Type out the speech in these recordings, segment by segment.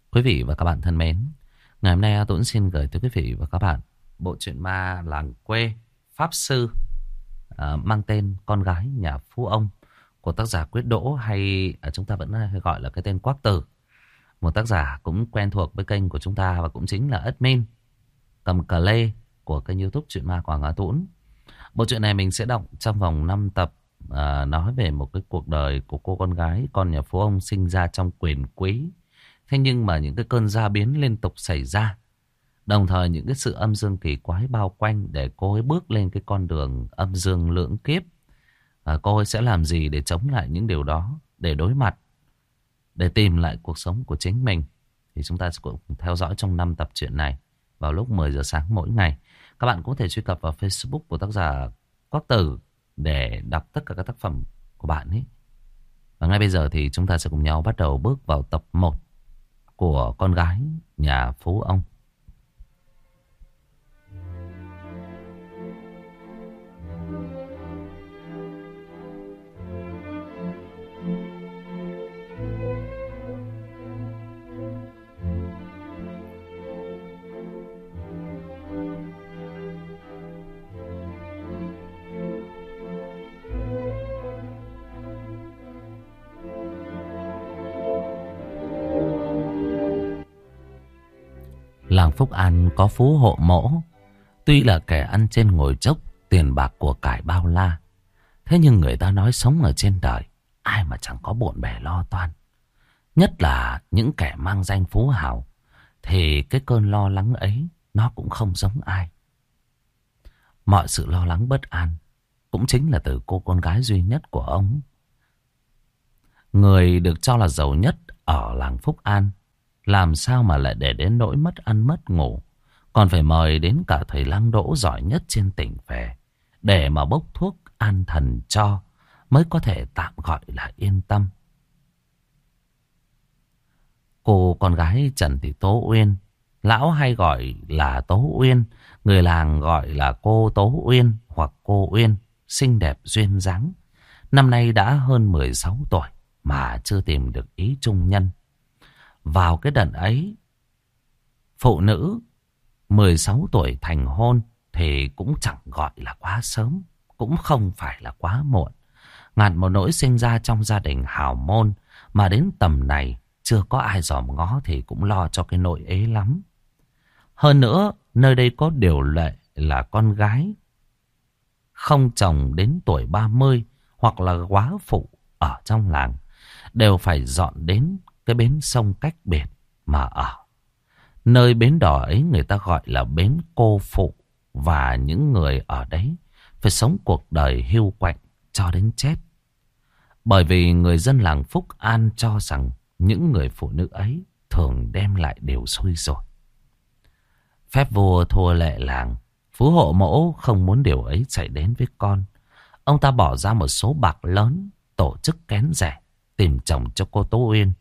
Quý vị và các bạn thân mến, ngày hôm nay A Tuấn xin gửi tới quý vị và các bạn bộ truyện ma làng quê Pháp Sư mang tên Con Gái Nhà Phú Ông của tác giả Quyết Đỗ, hay chúng ta vẫn hay gọi là cái tên Quác Tử. Một tác giả cũng quen thuộc với kênh của chúng ta và cũng chính là admin cầm cờ lê của kênh YouTube Truyện Ma Quảng A Tuấn. Bộ truyện này mình sẽ đọc trong vòng 5 tập, nói về một cái cuộc đời của cô con gái con nhà phú ông sinh ra trong quyền quý. Thế nhưng mà những cái cơn gia biến liên tục xảy ra, đồng thời những cái sự âm dương kỳ quái bao quanh để cô ấy bước lên cái con đường âm dương lưỡng kiếp. Cô ấy sẽ làm gì để chống lại những điều đó, để đối mặt, để tìm lại cuộc sống của chính mình? Thì chúng ta sẽ cùng theo dõi trong 5 tập truyện này vào lúc 10 giờ sáng mỗi ngày. Các bạn cũng có thể truy cập vào Facebook của tác giả Quác Tử để đọc tất cả các tác phẩm của bạn ấy. Và ngay bây giờ thì chúng ta sẽ cùng nhau bắt đầu bước vào tập 1 của Con Gái Nhà Phú Ông. Làng Phúc An có phú hộ mỗ, tuy là kẻ ăn trên ngồi chốc, tiền bạc của cải bao la. Thế nhưng người ta nói sống ở trên đời, ai mà chẳng có bộn bề lo toan. Nhất là những kẻ mang danh phú hào, thì cái cơn lo lắng ấy nó cũng không giống ai. Mọi sự lo lắng bất an cũng chính là từ cô con gái duy nhất của ông. Người được cho là giàu nhất ở làng Phúc An, làm sao mà lại để đến nỗi mất ăn mất ngủ, còn phải mời đến cả thầy lang đỗ giỏi nhất trên tỉnh về để mà bốc thuốc an thần cho, mới có thể tạm gọi là yên tâm. Cô con gái Trần Thị Tố Uyên, lão hay gọi là Tố Uyên, người làng gọi là cô Tố Uyên hoặc cô Uyên, xinh đẹp duyên dáng. Năm nay đã hơn 16 tuổi mà chưa tìm được ý trung nhân. Vào cái đợt ấy, phụ nữ 16 tuổi thành hôn thì cũng chẳng gọi là quá sớm, cũng không phải là quá muộn. Ngàn một nỗi sinh ra trong gia đình hào môn, mà đến tầm này chưa có ai dòm ngó thì cũng lo cho cái nỗi ế lắm. Hơn nữa, nơi đây có điều lệ là con gái không chồng đến tuổi 30 hoặc là góa phụ ở trong làng đều phải dọn đến cái bến sông cách biệt mà ở. Nơi bến đò ấy người ta gọi là bến cô phụ, và những người ở đấy phải sống cuộc đời hiu quạnh cho đến chết. Bởi vì người dân làng Phúc An cho rằng những người phụ nữ ấy thường đem lại điều xui rồi. Phép vua thua lệ làng, phú hộ mẫu không muốn điều ấy xảy đến với con. Ông ta bỏ ra một số bạc lớn tổ chức kén rẻ tìm chồng cho cô Tố Uyên.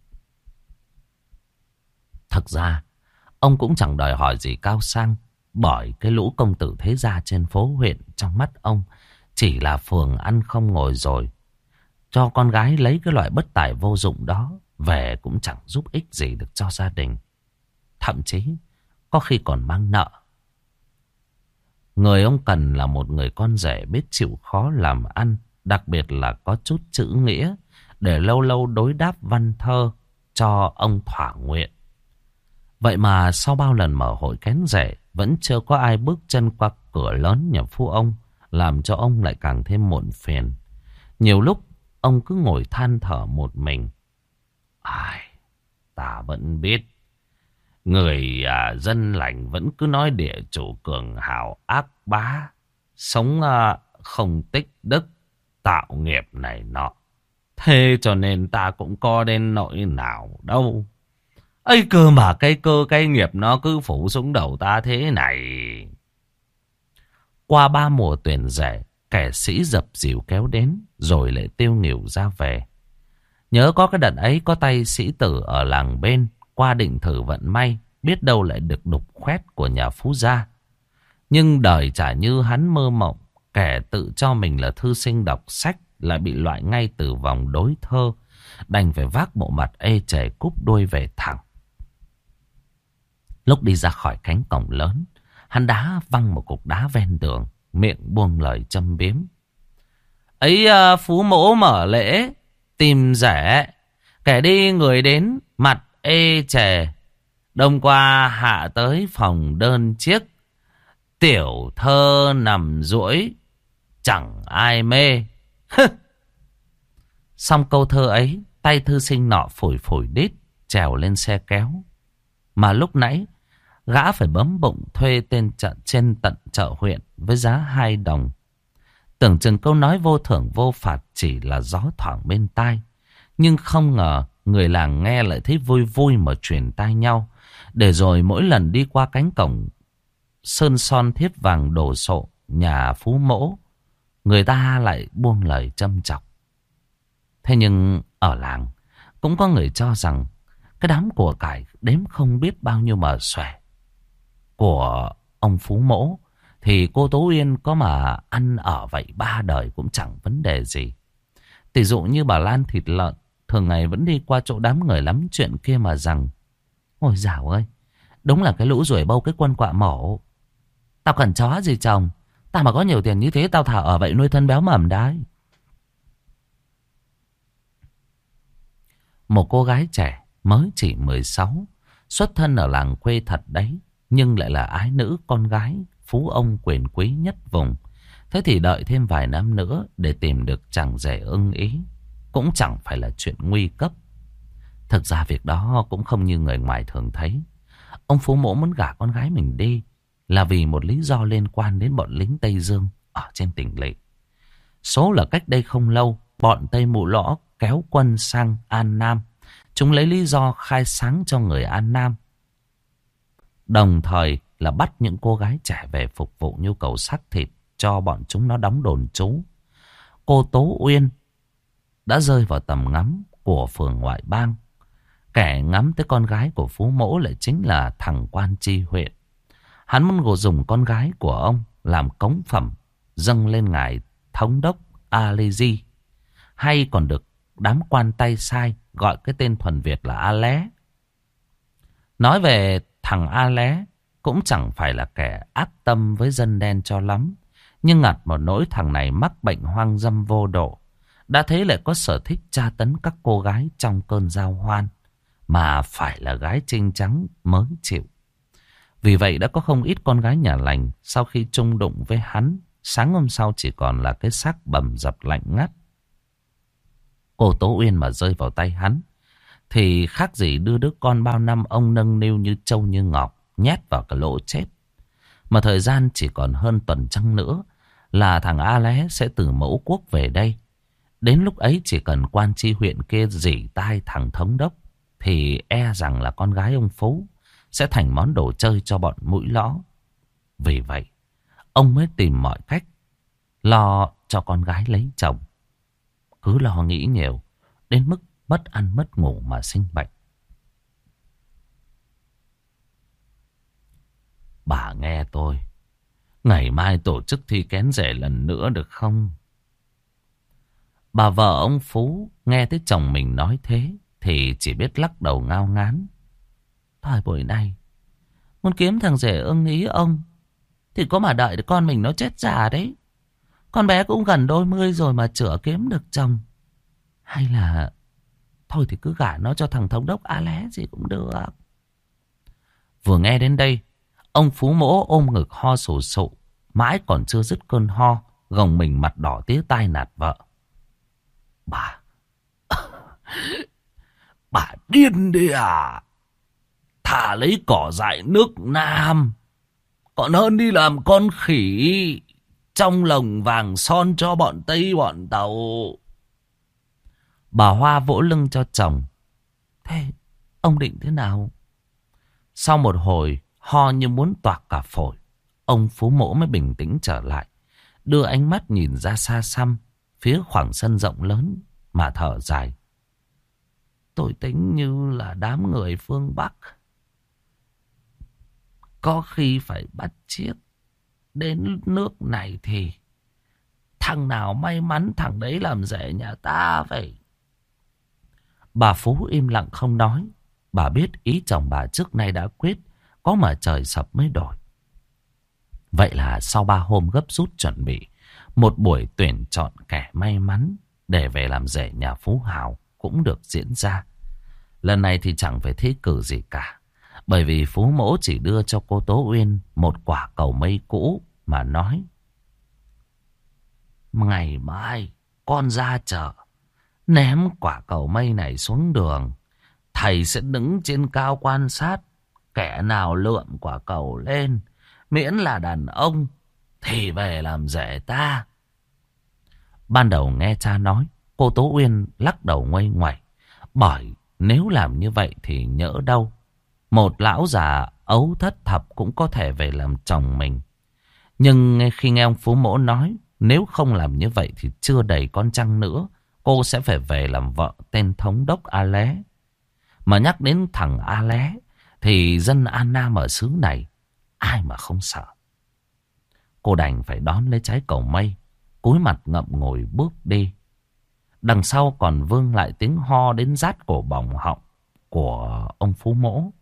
Thực ra, ông cũng chẳng đòi hỏi gì cao sang, bởi cái lũ công tử thế gia trên phố huyện trong mắt ông chỉ là phường ăn không ngồi rồi. Cho con gái lấy cái loại bất tài vô dụng đó về cũng chẳng giúp ích gì được cho gia đình. Thậm chí, có khi còn mang nợ. Người ông cần là một người con rể biết chịu khó làm ăn, đặc biệt là có chút chữ nghĩa, để lâu lâu đối đáp văn thơ cho ông thỏa nguyện. Vậy mà sau bao lần mở hội kén rể, vẫn chưa có ai bước chân qua cửa lớn nhà phú ông, làm cho ông lại càng thêm muộn phiền. Nhiều lúc ông cứ ngồi than thở một mình. Ai, ta vẫn biết, người dân lành vẫn cứ nói địa chủ cường hào ác bá, sống không tích đức, tạo nghiệp này nọ. Thế cho nên ta cũng có đến nỗi nào đâu. Ấy cơ mà cái nghiệp nó cứ phủ xuống đầu ta thế này. Qua 3 mùa tuyển rể, kẻ sĩ dập dìu kéo đến, rồi lại tiêu nghỉu ra về. Nhớ có cái đợt ấy có tay sĩ tử ở làng bên qua định thử vận may, biết đâu lại được đục khoét của nhà phú gia. Nhưng đời chả như hắn mơ mộng, kẻ tự cho mình là thư sinh đọc sách lại bị loại ngay từ vòng đối thơ, đành phải vác bộ mặt ê chề cúp đuôi về thẳng. Lúc đi ra khỏi cánh cổng lớn, hắn đá văng một cục đá ven đường, miệng buông lời châm biếm. Ấy phú mỗ mở lễ, tìm rẻ, kẻ đi người đến, mặt ê chề. Đông qua hạ tới phòng đơn chiếc, tiểu thơ nằm duỗi, chẳng ai mê. Xong câu thơ ấy, tay thư sinh nọ phủi phủi đít, trèo lên xe kéo. Mà lúc nãy, gã phải bấm bụng thuê tên trên tận chợ huyện với giá 2 đồng. Tưởng chừng câu nói vô thưởng vô phạt chỉ là gió thoảng bên tai. Nhưng không ngờ người làng nghe lại thấy vui vui mà truyền tai nhau. Để rồi mỗi lần đi qua cánh cổng sơn son thiếp vàng đồ sộ nhà phú mỗ, người ta lại buông lời châm chọc. Thế nhưng ở làng cũng có người cho rằng cái đám của cải đếm không biết bao nhiêu mà xòe của ông phú mỗ thì cô Tố Uyên có mà ăn ở vậy 3 đời cũng chẳng vấn đề gì. Tỷ dụ như bà Lan thịt lợn thường ngày vẫn đi qua chỗ đám người lắm chuyện kia mà rằng: ôi dào ơi, đúng là cái lũ ruồi bâu cái quân quạ mổ. Tao cần chó gì chồng, tao mà có nhiều tiền như thế tao thả ở vậy nuôi thân béo mầm đấy. Một cô gái trẻ mới chỉ 16, xuất thân ở làng quê thật đấy, nhưng lại là ái nữ con gái phú ông quyền quý nhất vùng. Thế thì đợi thêm vài năm nữa để tìm được chàng rể ưng ý cũng chẳng phải là chuyện nguy cấp. Thực ra việc đó cũng không như người ngoài thường thấy. Ông phú mỗ muốn gả con gái mình đi là vì một lý do liên quan đến bọn lính Tây Dương ở trên tỉnh lỵ. Số là cách đây không lâu, bọn Tây Mụ Lõ kéo quân sang An Nam. Chúng lấy lý do khai sáng cho người An Nam, đồng thời là bắt những cô gái trẻ về phục vụ nhu cầu xác thịt cho bọn chúng nó đóng đồn trú. Cô Tố Uyên đã rơi vào tầm ngắm của phường ngoại bang. Kẻ ngắm tới con gái của phú mỗ lại chính là thằng quan tri huyện. Hắn muốn dùng con gái của ông làm cống phẩm dâng lên ngài thống đốc Alesi, hay còn được đám quan tay sai gọi cái tên thuần Việt là A Lé. Nói về thằng A Lé cũng chẳng phải là kẻ ác tâm với dân đen cho lắm, nhưng ngặt một nỗi thằng này mắc bệnh hoang dâm vô độ, đã thế lại có sở thích tra tấn các cô gái trong cơn giao hoan, mà phải là gái trinh trắng mới chịu. Vì vậy đã có không ít con gái nhà lành sau khi chung đụng với hắn, sáng hôm sau chỉ còn là cái xác bầm dập lạnh ngắt. Cô Tố Uyên mà rơi vào tay hắn thì khác gì đưa đứa con bao năm ông nâng niu như trâu như ngọc nhét vào cái lỗ chết. Mà thời gian chỉ còn hơn tuần trăng nữa là thằng A Lé sẽ từ Mẫu Quốc về đây. Đến lúc ấy chỉ cần quan tri huyện kia rỉ tai thằng thống đốc thì e rằng là con gái ông Phú sẽ thành món đồ chơi cho bọn mũi lõ. Vì vậy ông mới tìm mọi cách lo cho con gái lấy chồng. Cứ lo nghĩ nhiều đến mức mất ăn mất ngủ mà sinh bệnh. Bà nghe tôi, ngày mai tổ chức thi kén rể lần nữa được không? Bà vợ ông Phú nghe thấy chồng mình nói thế thì chỉ biết lắc đầu ngao ngán. Thời buổi này muốn kiếm thằng rể ưng ý ông thì có mà đợi được con mình nó chết già đấy. Con bé cũng gần đôi mươi rồi mà chữa kiếm được chồng. Hay là thôi thì cứ gả nó cho thằng thống đốc A Lé gì cũng được. Vừa nghe đến đây, ông Phú Mỗ ôm ngực ho sù sụ, mãi còn chưa dứt cơn ho, gồng mình mặt đỏ tía tai nạt vợ. Bà điên đi à? Thà lấy cỏ dại nước Nam còn hơn đi làm con khỉ trong lồng vàng son cho bọn Tây bọn Tàu. Bà Hoa vỗ lưng cho chồng. Thế ông định thế nào? Sau một hồi ho như muốn toạc cả phổi, ông Phú Mỗ mới bình tĩnh trở lại, đưa ánh mắt nhìn ra xa xăm phía khoảng sân rộng lớn mà thở dài. Tôi tính như là đám người phương Bắc có khi phải bắt chiếc đến nước này thì thằng nào may mắn thằng đấy làm rể nhà ta vậy. Bà Phú im lặng không nói. Bà biết ý chồng bà trước nay đã quyết, có mà trời sập mới đổi. Vậy là sau 3 hôm gấp rút chuẩn bị, một buổi tuyển chọn kẻ may mắn để về làm rể nhà Phú Hào cũng được diễn ra. Lần này thì chẳng phải thi cử gì cả, bởi vì Phú Mỗ chỉ đưa cho cô Tố Uyên một quả cầu mây cũ mà nói: ngày mai con ra chợ, ném quả cầu mây này xuống đường. Thầy sẽ đứng trên cao quan sát. Kẻ nào lượm quả cầu lên, miễn là đàn ông, thì về làm rể ta. Ban đầu nghe cha nói, cô Tố Uyên lắc đầu nguây ngoẩy. Bởi nếu làm như vậy thì nhỡ đâu một lão già ấu thất thập cũng có thể về làm chồng mình. Nhưng khi nghe ông Phú Mỗ nói, nếu không làm như vậy thì chưa đầy con trăng nữa, cô sẽ phải về làm vợ tên thống đốc A Lé. Mà nhắc đến thằng A Lé thì dân An Nam ở xứ này ai mà không sợ. Cô đành phải đón lấy trái cầu mây, cúi mặt ngậm ngùi bước đi. Đằng sau còn vương lại tiếng ho đến rát cổ bỏng họng của ông Phú Mỗ.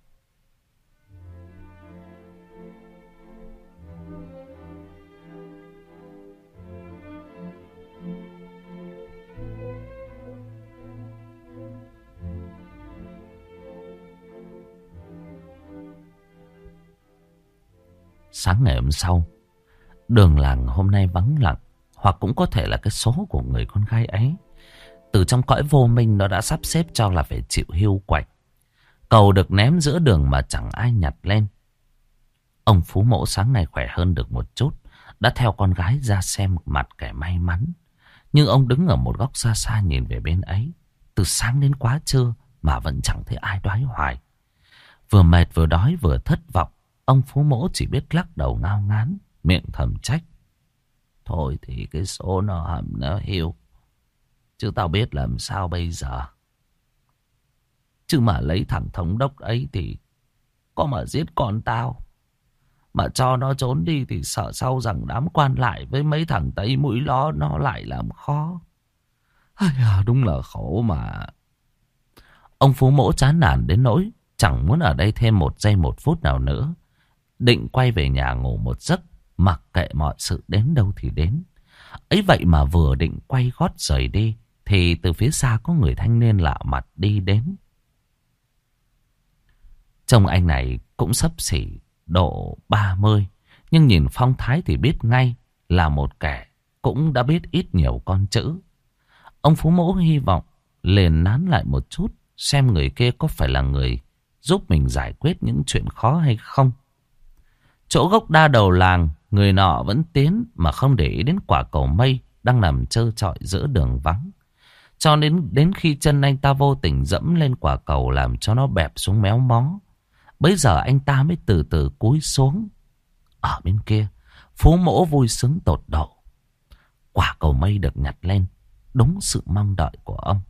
Sáng ngày hôm sau, đường làng hôm nay vắng lặng, hoặc cũng có thể là cái số của người con gái ấy. Từ trong cõi vô minh nó đã sắp xếp cho là phải chịu hiu quạnh. Cầu được ném giữa đường mà chẳng ai nhặt lên. Ông Phú Mỗ sáng nay khỏe hơn được một chút, đã theo con gái ra xem mặt kẻ may mắn. Nhưng ông đứng ở một góc xa xa nhìn về bên ấy, từ sáng đến quá trưa mà vẫn chẳng thấy ai đoái hoài. Vừa mệt vừa đói vừa thất vọng, ông Phú Mỗ chỉ biết lắc đầu ngao ngán, miệng thầm trách: thôi thì cái số nó hầm nó hiu, chứ tao biết làm sao bây giờ. Chứ mà lấy thằng thống đốc ấy thì có mà giết con tao, mà cho nó trốn đi thì sợ sau rằng đám quan lại với mấy thằng Tây mũi ló nó lại làm khó. Đúng là khổ mà. Ông Phú Mỗ chán nản đến nỗi chẳng muốn ở đây thêm một giây một phút nào nữa. Định quay về nhà ngủ một giấc, mặc kệ mọi sự đến đâu thì đến. Ấy vậy mà vừa định quay gót rời đi thì từ phía xa có người thanh niên lạ mặt đi đến. Trông anh này cũng xấp xỉ độ 30, nhưng nhìn phong thái thì biết ngay là một kẻ cũng đã biết ít nhiều con chữ. Ông Phú Mỗ hy vọng liền nán lại một chút, xem người kia có phải là người giúp mình giải quyết những chuyện khó hay không. Chỗ gốc đa đầu làng, người nọ vẫn tiến mà không để ý đến quả cầu mây đang nằm trơ trọi giữa đường vắng. Cho đến khi chân anh ta vô tình dẫm lên quả cầu làm cho nó bẹp xuống méo mó, bấy giờ anh ta mới từ từ cúi xuống. Ở bên kia, Phú Mỗ vui sướng tột độ. Quả cầu mây được nhặt lên, đúng sự mong đợi của ông.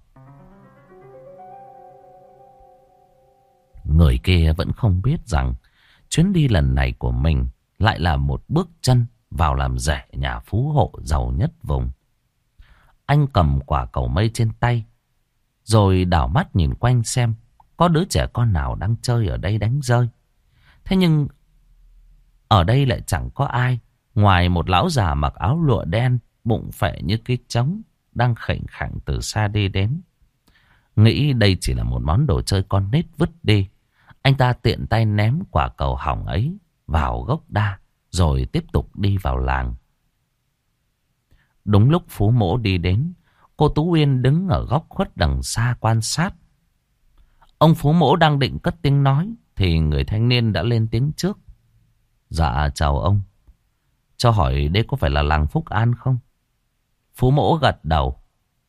Người kia vẫn không biết rằng chuyến đi lần này của mình lại là một bước chân vào làm rể nhà phú hộ giàu nhất vùng. Anh cầm quả cầu mây trên tay, rồi đảo mắt nhìn quanh xem có đứa trẻ con nào đang chơi ở đây đánh rơi. Thế nhưng ở đây lại chẳng có ai ngoài một lão già mặc áo lụa đen, bụng phệ như cái trống, đang khệnh khạng từ xa đi đến. Nghĩ đây chỉ là một món đồ chơi con nít vứt đi, anh ta tiện tay ném quả cầu hỏng ấy vào gốc đa, rồi tiếp tục đi vào làng. Đúng lúc Phú Mỗ đi đến, cô Tú Uyên đứng ở góc khuất đằng xa quan sát. Ông Phú Mỗ đang định cất tiếng nói thì người thanh niên đã lên tiếng trước. Dạ chào ông, cho hỏi đây có phải là làng Phúc An không? Phú Mỗ gật đầu.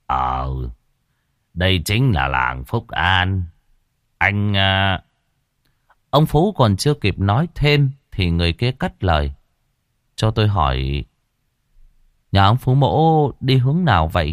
Đây chính là làng Phúc An. Anh... Ông Phú còn chưa kịp nói thêm thì người kia cắt lời. Cho tôi hỏi, nhà ông Phú Mỗ đi hướng nào vậy?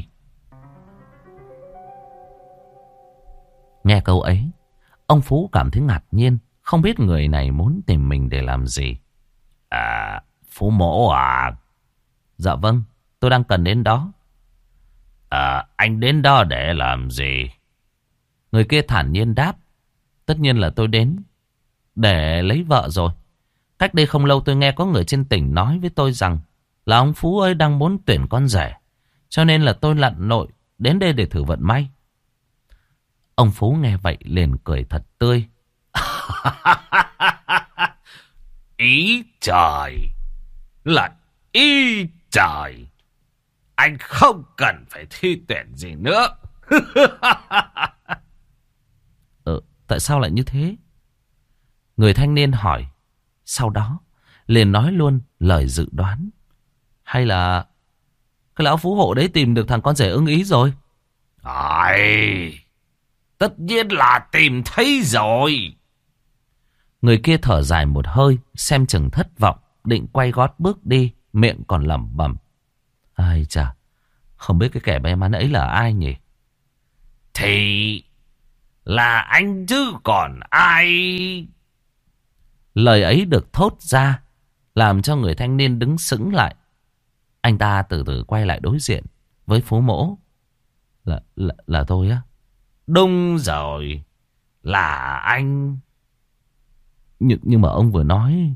Nghe câu ấy, ông Phú cảm thấy ngạc nhiên, không biết người này muốn tìm mình để làm gì. Phú Mỗ à? Dạ vâng, tôi đang cần đến đó. Anh đến đó để làm gì? Người kia thản nhiên đáp. Tất nhiên là tôi đến để lấy vợ rồi. Cách đây không lâu tôi nghe có người trên tỉnh nói với tôi rằng là ông Phú ơi đang muốn tuyển con rể. Cho nên là tôi lặn lội đến đây để thử vận may. Ông Phú nghe vậy liền cười thật tươi. Ý trời là ý trời. Anh không cần phải thi tuyển gì nữa. Tại sao lại như thế? Người thanh niên hỏi. Sau đó liền nói luôn lời dự đoán. Hay là cái lão phú hộ đấy tìm được thằng con rể ưng ý rồi? Ai, tất nhiên là tìm thấy rồi. Người kia thở dài một hơi, xem chừng thất vọng, định quay gót bước đi, miệng còn lẩm bẩm. Ai chà, không biết cái kẻ may mắn ấy là ai nhỉ? Thì là anh chứ còn ai. Lời ấy được thốt ra, làm cho người thanh niên đứng sững lại. Anh ta từ từ quay lại đối diện với Phú Mỗ. Là tôi á? Đúng rồi, là anh. Nhưng mà ông vừa nói.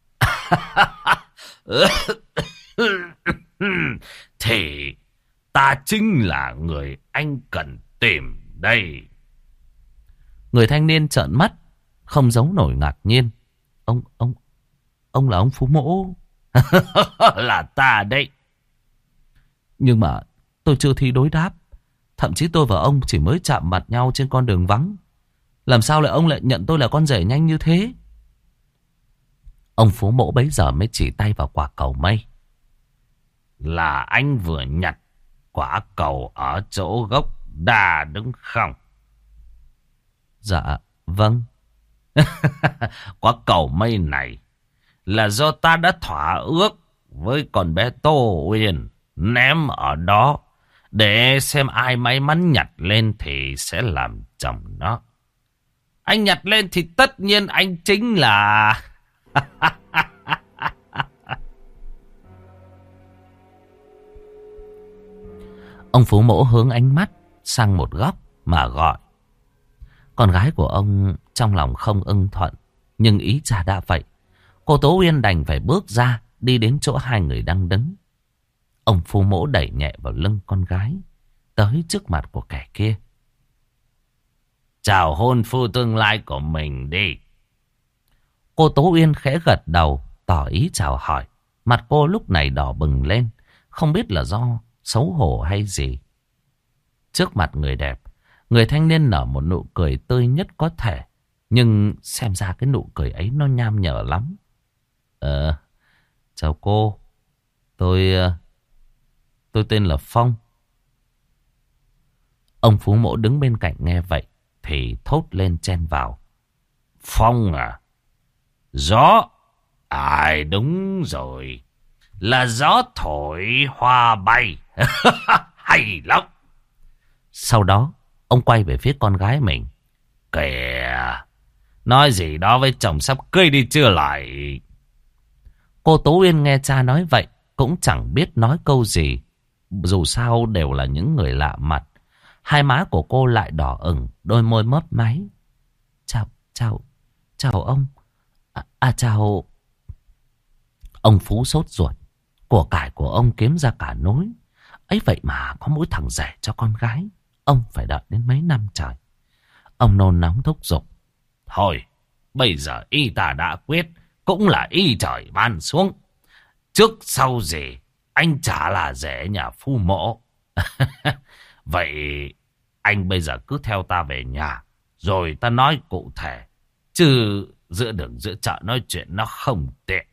Thì ta chính là người anh cần tìm đây. Người thanh niên trợn mắt, không giấu nổi ngạc nhiên. Ông là ông Phú Mỗ. Là ta đấy. Nhưng mà tôi chưa thi đối đáp. Thậm chí tôi và ông chỉ mới chạm mặt nhau trên con đường vắng. Làm sao lại ông lại nhận tôi là con rể nhanh như thế? Ông Phú Mỗ bấy giờ mới chỉ tay vào quả cầu mây. Là anh vừa nhặt quả cầu ở chỗ gốc đa đúng không? Dạ vâng. Quả cầu mây này là do ta đã thỏa ước với con bé Tô Uyên ném ở đó, để xem ai may mắn nhặt lên thì sẽ làm chồng nó. Anh nhặt lên thì tất nhiên anh chính là... Ông Phú Mỗ hướng ánh mắt sang một góc mà gọi. Con gái của ông trong lòng không ưng thuận, nhưng ý cha đã vậy. Cô Tố Uyên đành phải bước ra, đi đến chỗ hai người đang đứng. Ông Phú Mỗ đẩy nhẹ vào lưng con gái, tới trước mặt của kẻ kia. Chào hôn phu tương lai của mình đi. Cô Tố Uyên khẽ gật đầu, tỏ ý chào hỏi. Mặt cô lúc này đỏ bừng lên, không biết là do xấu hổ hay gì. Trước mặt người đẹp, người thanh niên nở một nụ cười tươi nhất có thể. Nhưng xem ra cái nụ cười ấy nó nham nhở lắm. Chào cô. Tôi tên là Phong. Ông Phú Mỗ đứng bên cạnh nghe vậy thì thốt lên chen vào. Phong à? Gió. Ai đúng rồi. Là gió thổi hoa bay. Hay lắm. Sau đó ông quay về phía con gái mình. Kìa, nói gì đó với chồng sắp cưới đi chưa lại. Cô Tố Uyên nghe cha nói vậy cũng chẳng biết nói câu gì. Dù sao đều là những người lạ mặt. Hai má của cô lại đỏ ửng, đôi môi mấp máy. Chào ông. Chào. Ông Phú sốt ruột. Của cải của ông kiếm ra cả nối. Ấy vậy mà có mỗi thằng rể cho con gái. Ông phải đợi đến mấy năm trời. Ông nôn nóng thúc giục. Thôi, bây giờ y ta đã quyết, cũng là y trời ban xuống. Trước sau gì, anh chả là rể nhà Phu Mỗ. Vậy anh bây giờ cứ theo ta về nhà, rồi ta nói cụ thể. Chứ giữa đường giữa chợ nói chuyện nó không tiện.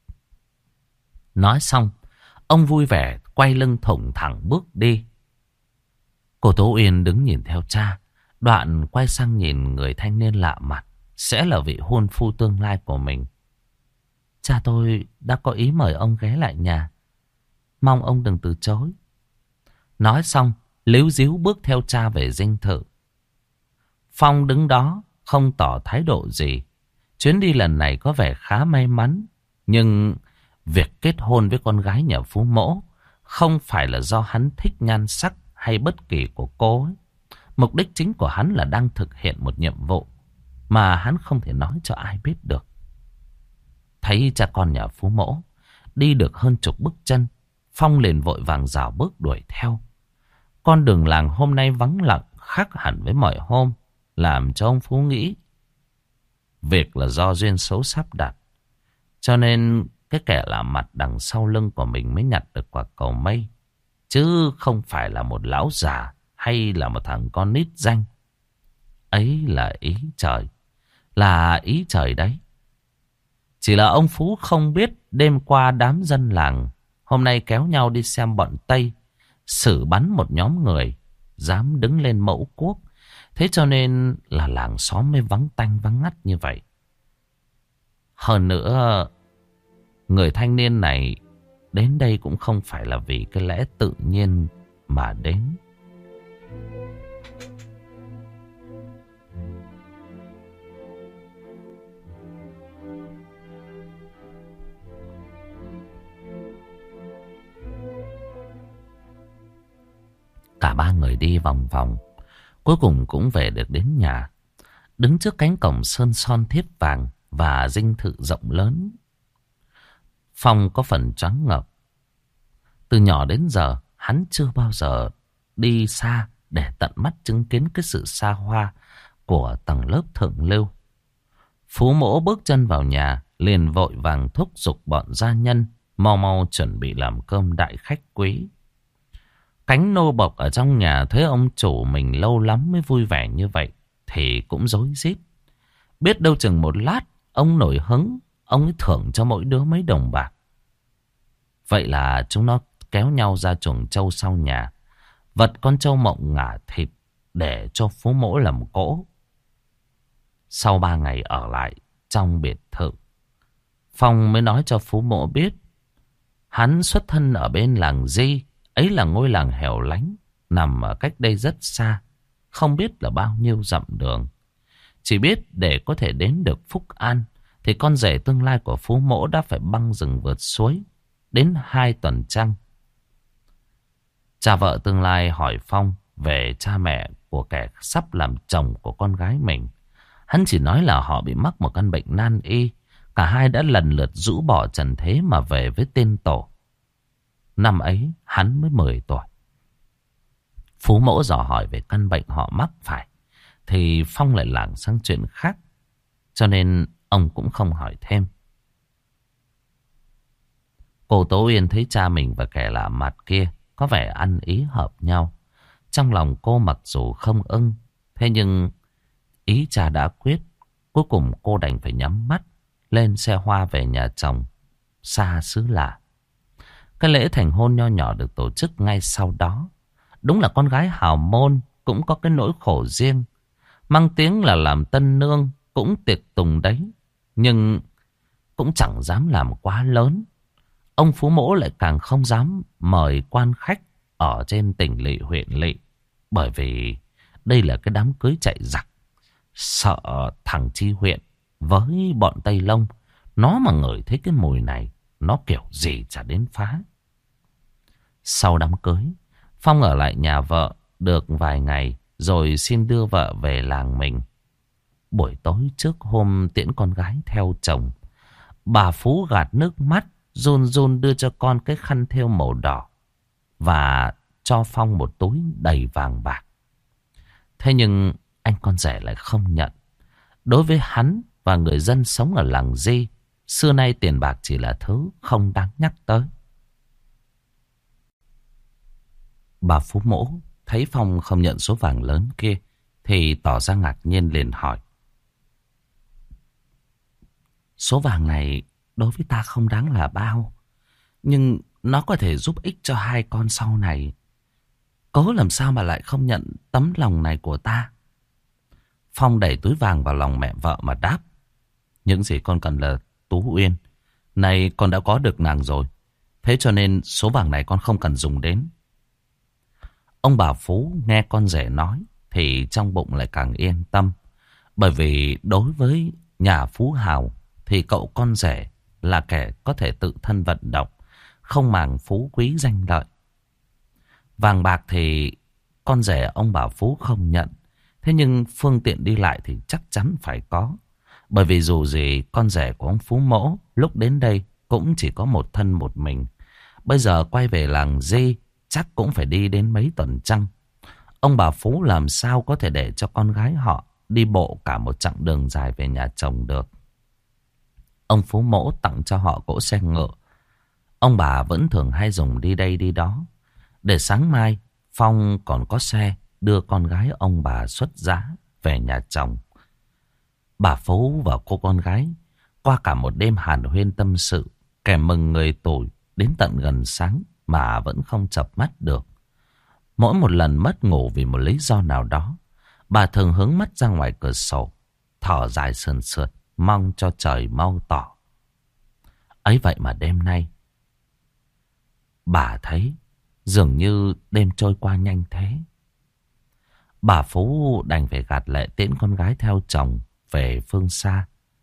Nói xong, ông vui vẻ quay lưng thủng thẳng bước đi. Cô Tố Uyên đứng nhìn theo cha, đoạn quay sang nhìn người thanh niên lạ mặt, sẽ là vị hôn phu tương lai của mình. Cha tôi đã có ý mời ông ghé lại nhà, mong ông đừng từ chối. Nói xong, líu díu bước theo cha về dinh thự. Phong đứng đó không tỏ thái độ gì. Chuyến đi lần này có vẻ khá may mắn, nhưng việc kết hôn với con gái nhà Phú Mỗ không phải là do hắn thích nhan sắc hay bất kỳ của cô ấy. Mục đích chính của hắn là đang thực hiện một nhiệm vụ. mà hắn không thể nói cho ai biết được. Thấy cha con nhà Phú Mỗ đi được hơn chục bước chân, Phong liền vội vàng rảo bước đuổi theo. Con đường làng hôm nay vắng lặng khác hẳn với mọi hôm, làm cho ông Phú nghĩ việc là do duyên số sắp đặt. Cho nên cái kẻ lạ mặt đằng sau lưng của mình mới nhặt được quả cầu mây, chứ không phải là một lão già hay là một thằng con nít danh. Ấy là ý trời, là ý trời đấy. Chỉ là ông Phú không biết đêm qua đám dân làng hôm nay kéo nhau đi xem bọn Tây xử bắn một nhóm người dám đứng lên mẫu quốc. Thế cho nên là làng xóm mới vắng tanh vắng ngắt như vậy. Hơn nữa, người thanh niên này đến đây cũng không phải là vì cái lẽ tự nhiên mà đến. Cả ba người đi vòng vòng, cuối cùng cũng về được đến nhà. Đứng trước cánh cổng sơn son thiếp vàng và dinh thự rộng lớn, Phong có phần choáng ngợp. Từ nhỏ đến giờ, hắn chưa bao giờ đi xa để tận mắt chứng kiến cái sự xa hoa của tầng lớp thượng lưu. Phú Mỗ bước chân vào nhà, liền vội vàng thúc giục bọn gia nhân mau mau chuẩn bị làm cơm đại khách quý. Cánh nô bộc ở trong nhà thấy ông chủ mình lâu lắm mới vui vẻ như vậy thì cũng rối rít. Biết đâu chừng một lát ông nổi hứng, ông ấy thưởng cho mỗi đứa mấy đồng bạc. Vậy là chúng nó kéo nhau ra chuồng trâu sau nhà, vật con trâu mộng ngả thịt để cho Phú Mỗ làm cỗ. Sau 3 ngày ở lại trong biệt thự, Phong mới nói cho Phú Mỗ biết hắn xuất thân ở bên làng Di. Ấy là ngôi làng hẻo lánh, nằm ở cách đây rất xa, không biết là bao nhiêu dặm đường. Chỉ biết để có thể đến được Phúc An thì con rể tương lai của Phú Mỗ đã phải băng rừng vượt suối đến 2 tuần trăng. Cha vợ tương lai hỏi Phong về cha mẹ của kẻ sắp làm chồng của con gái mình. Hắn chỉ nói là họ bị mắc một căn bệnh nan y. Cả hai đã lần lượt rũ bỏ trần thế mà về với tên tổ. Năm ấy hắn mới 10 tuổi. Phú Mỗ dò hỏi về căn bệnh họ mắc phải thì Phong lại lảng sang chuyện khác, cho nên ông cũng không hỏi thêm. Cô Tố Uyên thấy cha mình và kẻ lạ mặt kia có vẻ ăn ý hợp nhau. Trong lòng cô mặc dù không ưng, thế nhưng ý cha đã quyết. Cuối cùng cô đành phải nhắm mắt lên xe hoa về nhà chồng xa xứ lạ. Cái lễ thành hôn nho nhỏ được tổ chức ngay sau đó. Đúng là con gái hào môn cũng có cái nỗi khổ riêng. Mang tiếng là làm tân nương cũng tiệc tùng đấy, nhưng cũng chẳng dám làm quá lớn. Ông Phú Mỗ lại càng không dám mời quan khách ở trên tỉnh lỵ huyện lỵ, bởi vì đây là cái đám cưới chạy giặc. Sợ thằng Chi huyện với bọn Tây Lông nó mà ngửi thấy cái mùi này, nó kiểu gì chả đến phá. Sau đám cưới, Phong ở lại nhà vợ được vài ngày rồi xin đưa vợ về làng mình. Buổi tối trước hôm tiễn con gái theo chồng, bà Phú gạt nước mắt run run đưa cho con cái khăn thêu màu đỏ và cho Phong một túi đầy vàng bạc. Thế nhưng anh con rể lại không nhận. Đối với hắn và người dân sống ở làng Di, xưa nay tiền bạc chỉ là thứ không đáng nhắc tới. Bà Phú Mỗ thấy Phong không nhận số vàng lớn kia thì tỏ ra ngạc nhiên, liền hỏi: số vàng này đối với ta không đáng là bao, nhưng nó có thể giúp ích cho hai con sau này. Cố làm sao mà lại không nhận tấm lòng này của ta? Phong đẩy túi vàng vào lòng mẹ vợ mà đáp: những gì con cần là Tú Uyên. Này con đã có được nàng rồi, thế cho nên số vàng này con không cần dùng đến. Ông bà Phú nghe con rể nói thì trong bụng lại càng yên tâm. Bởi vì đối với nhà Phú Hào thì cậu con rể là kẻ có thể tự thân vận động, không màng phú quý danh lợi. Vàng bạc thì con rể ông bà Phú không nhận. Thế Thế nhưng phương tiện đi lại thì chắc chắn phải có. Bởi vì dù gì con rể của ông Phú Mỗ lúc đến đây cũng chỉ có một thân một mình. Bây giờ quay về làng Di chắc cũng phải đi đến mấy tuần trăng. Ông bà Phú làm sao có thể để cho con gái họ đi bộ cả một chặng đường dài về nhà chồng được. Ông Phú Mỗ tặng cho họ cỗ xe ngựa. Ông bà vẫn thường hay dùng đi đây đi đó. Để sáng mai Phong còn có xe đưa con gái ông bà xuất giá về nhà chồng. Bà Phú và cô con gái qua cả một đêm hàn huyên tâm sự, kẻ mừng người tuổi đến tận gần sáng mà vẫn không chợp mắt được. Mỗi một lần mất ngủ vì một lý do nào đó, bà thường hướng mắt ra ngoài cửa sổ, thở dài sườn sượt, mong cho trời mau tỏ. Ấy vậy mà đêm nay, bà thấy dường như đêm trôi qua nhanh thế. Bà Phú đành phải gạt lệ tiễn con gái theo chồng về phương xa.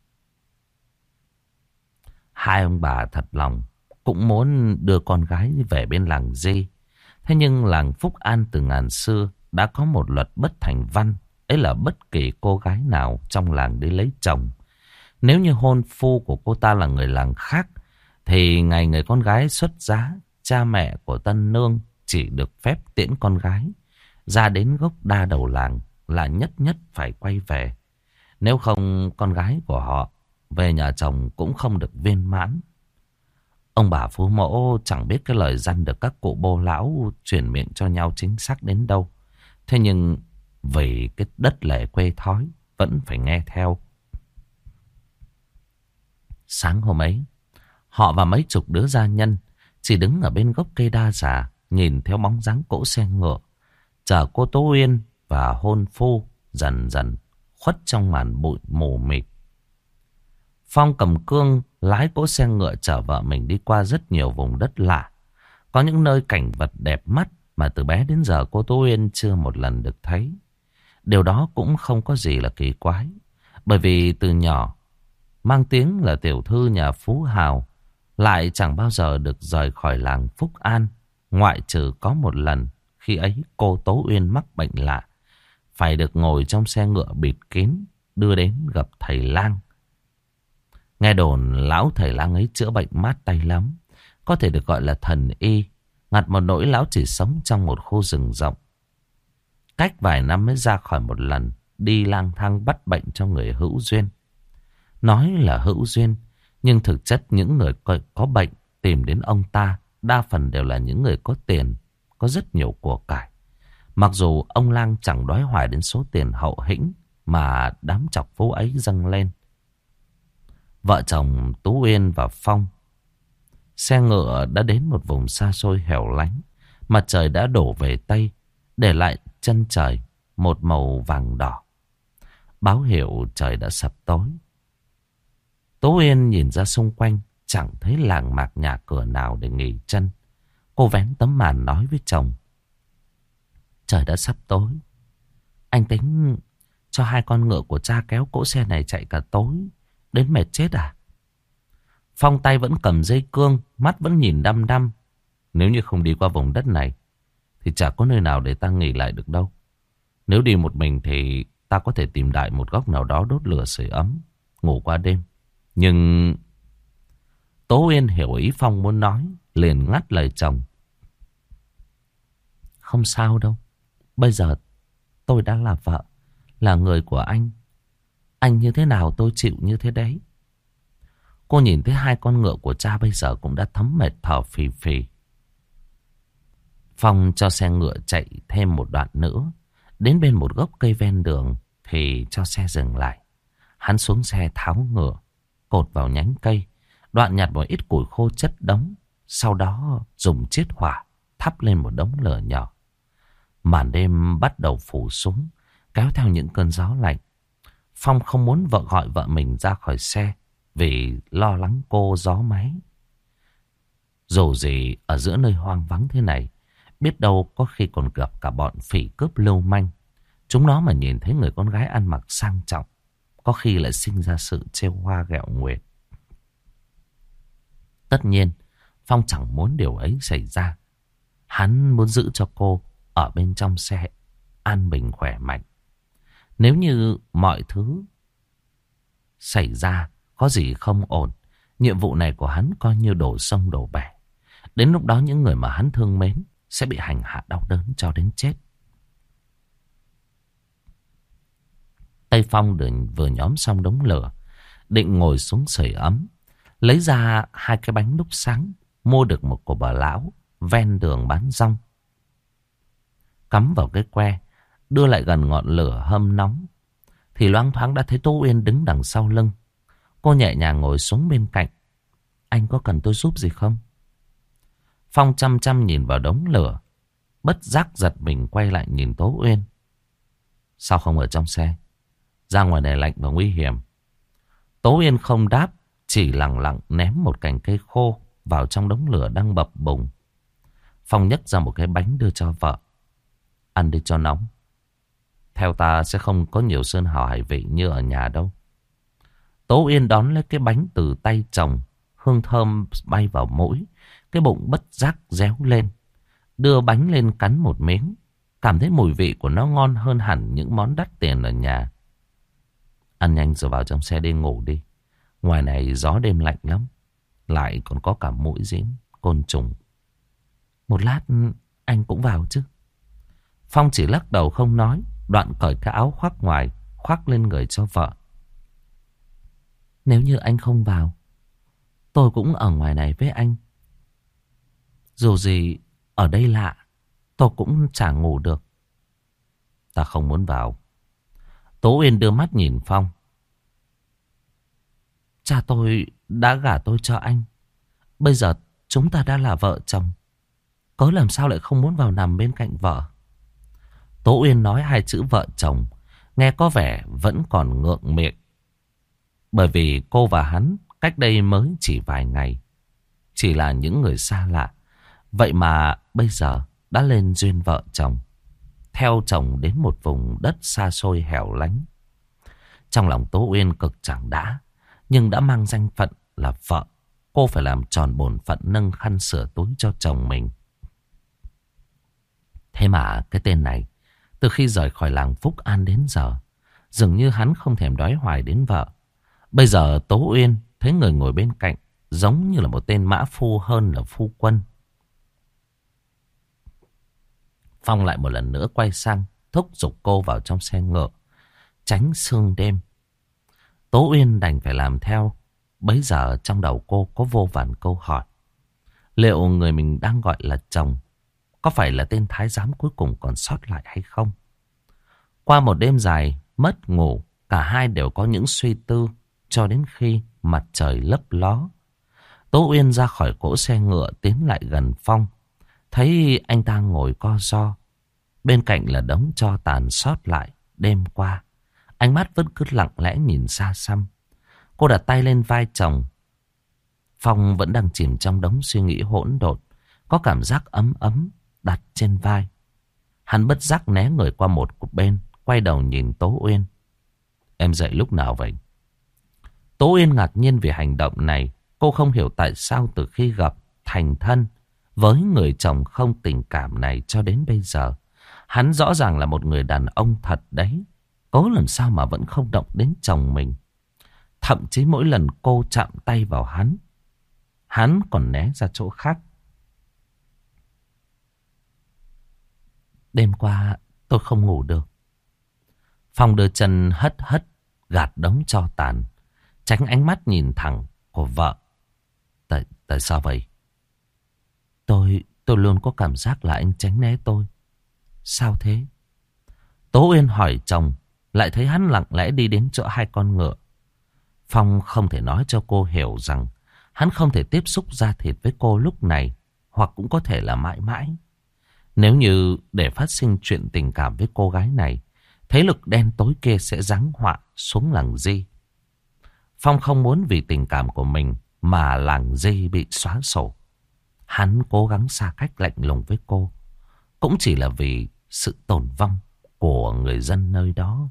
Hai ông bà thật lòng cũng muốn đưa con gái về bên làng Di. Thế nhưng làng Phúc An từ ngàn xưa đã có một luật bất thành văn. Ấy là bất kỳ cô gái nào trong làng đi lấy chồng, nếu như hôn phu của cô ta là người làng khác, thì ngày người con gái xuất giá, cha mẹ của tân nương chỉ được phép tiễn con gái ra đến gốc đa đầu làng là nhất nhất phải quay về. Nếu không, con gái của họ về nhà chồng cũng không được viên mãn. Ông bà Phú Mỗ chẳng biết cái lời răn được các cụ bô lão truyền miệng cho nhau chính xác đến đâu. Thế nhưng vì cái đất lệ quê thói vẫn phải nghe theo. Sáng hôm ấy, họ và mấy chục đứa gia nhân chỉ đứng ở bên gốc cây đa già, nhìn theo bóng dáng cỗ xe ngựa chở cô Tố Uyên và hôn phu dần dần khuất trong màn bụi mù mịt. Phong cầm cương lái cỗ xe ngựa chở vợ mình đi qua rất nhiều vùng đất lạ. Có những nơi cảnh vật đẹp mắt mà từ bé đến giờ cô Tố Uyên chưa một lần được thấy. Điều đó cũng không có gì là kỳ quái, bởi vì từ nhỏ mang tiếng là tiểu thư nhà phú hào, lại chẳng bao giờ được rời khỏi làng Phúc An, ngoại trừ có một lần khi ấy cô Tố Uyên mắc bệnh lạ, phải được ngồi trong xe ngựa bịt kín đưa đến gặp thầy lang. Nghe đồn lão thầy lang ấy chữa bệnh mát tay lắm, có thể được gọi là thần y. Ngặt một nỗi lão chỉ sống trong một khu rừng rộng, cách vài năm mới ra khỏi một lần đi lang thang bắt bệnh cho người hữu duyên. Nói là hữu duyên, nhưng thực chất những người có bệnh tìm đến ông ta đa phần đều là những người có tiền, có rất nhiều của cải. Mặc dù ông lang chẳng đói hoài đến số tiền hậu hĩnh mà đám chọc phú ấy dâng lên. Vợ chồng Tú Uyên và Phong, xe ngựa đã đến một vùng xa xôi hẻo lánh. Mặt trời đã đổ về Tây, để lại chân trời một màu vàng đỏ, báo hiệu trời đã sập tối. Tú Uyên nhìn ra xung quanh, chẳng thấy làng mạc nhà cửa nào để nghỉ chân. Cô vén tấm màn nói với chồng: trời đã sắp tối, anh tính cho hai con ngựa của cha kéo cỗ xe này chạy cả tối, đến mệt chết à? Phong tay vẫn cầm dây cương, mắt vẫn nhìn đăm đăm. Nếu như không đi qua vùng đất này thì chả có nơi nào để ta nghỉ lại được đâu. Nếu đi một mình thì ta có thể tìm đại một góc nào đó đốt lửa sưởi ấm, ngủ qua đêm. Nhưng Tố Uyên hiểu ý Phong muốn nói, liền ngắt lời chồng: không sao đâu, bây giờ tôi đã là vợ, là người của anh như thế nào tôi chịu như thế đấy. Cô nhìn thấy hai con ngựa của cha bây giờ cũng đã thấm mệt thở phì phì. Phong cho xe ngựa chạy thêm một đoạn nữa, đến bên một gốc cây ven đường thì cho xe dừng lại. Hắn xuống xe tháo ngựa, cột vào nhánh cây, đoạn nhặt một ít củi khô chất đống, sau đó dùng chiết hỏa thắp lên một đống lửa nhỏ. Màn đêm bắt đầu phủ xuống, kéo theo những cơn gió lạnh. Phong không muốn gọi vợ mình ra khỏi xe vì lo lắng cô gió máy. Dù gì ở giữa nơi hoang vắng thế này, biết đâu có khi còn gặp cả bọn phỉ cướp lưu manh. Chúng nó mà nhìn thấy người con gái ăn mặc sang trọng, có khi lại sinh ra sự trêu hoa ghẹo nguyệt. Tất nhiên Phong chẳng muốn điều ấy xảy ra. Hắn muốn giữ cho cô ở bên trong xe an bình khỏe mạnh. Nếu như mọi thứ xảy ra có gì không ổn, nhiệm vụ này của hắn coi như đổ sông đổ bể. Đến lúc đó những người mà hắn thương mến sẽ bị hành hạ đau đớn cho đến chết. Tây Phong vừa nhóm xong đống lửa, định ngồi xuống sưởi ấm, lấy ra 2 cái bánh lúc sáng mua được một của bà lão ven đường bán rong, cắm vào cái que, đưa lại gần ngọn lửa hâm nóng, thì loáng thoáng đã thấy Tố Uyên đứng đằng sau lưng. Cô nhẹ nhàng ngồi xuống bên cạnh. Anh có cần tôi giúp gì không? Phong chăm chăm nhìn vào đống lửa, bất giác giật mình quay lại nhìn Tố Uyên. Sao không ở trong xe? Ra ngoài này lạnh và nguy hiểm. Tố Uyên không đáp, chỉ lẳng lặng ném một cành cây khô vào trong đống lửa đang bập bùng. Phong nhấc ra một cái bánh đưa cho vợ. Ăn đi cho nóng. Theo ta sẽ không có nhiều sơn hào hải vị như ở nhà đâu. Tố Uyên đón lấy cái bánh từ tay chồng. Hương thơm bay vào mũi. Cái bụng bất giác réo lên. Đưa bánh lên cắn một miếng. Cảm thấy mùi vị của nó ngon hơn hẳn những món đắt tiền ở nhà. Ăn nhanh rồi vào trong xe đi ngủ đi. Ngoài này gió đêm lạnh lắm. Lại còn có cả muỗi giếng, côn trùng. Một lát anh cũng vào chứ? Phong chỉ lắc đầu không nói. Đoạn cởi cái áo khoác ngoài, khoác lên người cho vợ. Nếu như anh không vào, tôi cũng ở ngoài này với anh. Dù gì ở đây lạ, tôi cũng chả ngủ được. Ta không muốn vào. Tố Uyên đưa mắt nhìn Phong. Cha tôi đã gả tôi cho anh. Bây giờ chúng ta đã là vợ chồng. Cớ làm sao lại không muốn vào nằm bên cạnh vợ? Tố Uyên nói 2 chữ vợ chồng nghe có vẻ vẫn còn ngượng miệng. Bởi vì cô và hắn cách đây mới chỉ vài ngày, chỉ là những người xa lạ. Vậy mà bây giờ đã lên duyên vợ chồng, theo chồng đến một vùng đất xa xôi hẻo lánh. Trong lòng Tố Uyên cực chẳng đã, nhưng đã mang danh phận là vợ, cô phải làm tròn bổn phận nâng khăn sửa túi cho chồng mình. Thế mà cái tên này, từ khi rời khỏi làng Phúc An đến giờ, dường như hắn không thèm đói hoài đến vợ. Bây giờ Tố Uyên thấy người ngồi bên cạnh giống như là một tên mã phu hơn là phu quân. Phong lại một lần nữa quay sang thúc giục cô vào trong xe ngựa, tránh sương đêm. Tố Uyên đành phải làm theo. Bấy giờ trong đầu cô có vô vàn câu hỏi. Liệu người mình đang gọi là chồng có phải là tên thái giám cuối cùng còn sót lại hay không? Qua một đêm dài mất ngủ, cả hai đều có những suy tư cho đến khi mặt trời lấp ló. Tố Uyên ra khỏi cỗ xe ngựa tiến lại gần Phong. Thấy anh ta ngồi co ro. Bên cạnh là đống tro tàn sót lại đêm qua. Ánh mắt vẫn cứ lặng lẽ nhìn xa xăm. Cô đặt tay lên vai chồng. Phong vẫn đang chìm trong đống suy nghĩ hỗn độn. Có cảm giác ấm ấm đặt trên vai. Hắn bất giác né người qua một bên, quay đầu nhìn Tố Uyên. Em dậy lúc nào vậy? Tố Uyên ngạc nhiên vì hành động này. Cô không hiểu tại sao từ khi gặp thành thân với người chồng không tình cảm này cho đến bây giờ, hắn rõ ràng là một người đàn ông thật đấy. Cố làm sao mà vẫn không động đến chồng mình. Thậm chí mỗi lần cô chạm tay vào hắn còn né ra chỗ khác. Đêm qua tôi không ngủ được. Phong đưa chân hất hất gạt đống tro tàn, tránh ánh mắt nhìn thẳng của vợ. Tại sao vậy? Tôi luôn có cảm giác là anh tránh né tôi. Sao thế? Tố Uyên hỏi chồng, lại thấy hắn lặng lẽ đi đến chỗ 2 con ngựa. Phong không thể nói cho cô hiểu rằng hắn không thể tiếp xúc da thịt với cô lúc này, hoặc cũng có thể là mãi mãi. Nếu như để phát sinh chuyện tình cảm với cô gái này, thế lực đen tối kia sẽ giáng họa xuống làng Di. Phong không muốn vì tình cảm của mình mà làng Di bị xóa sổ. Hắn cố gắng xa cách lạnh lùng với cô, cũng chỉ là vì sự tồn vong của người dân nơi đó.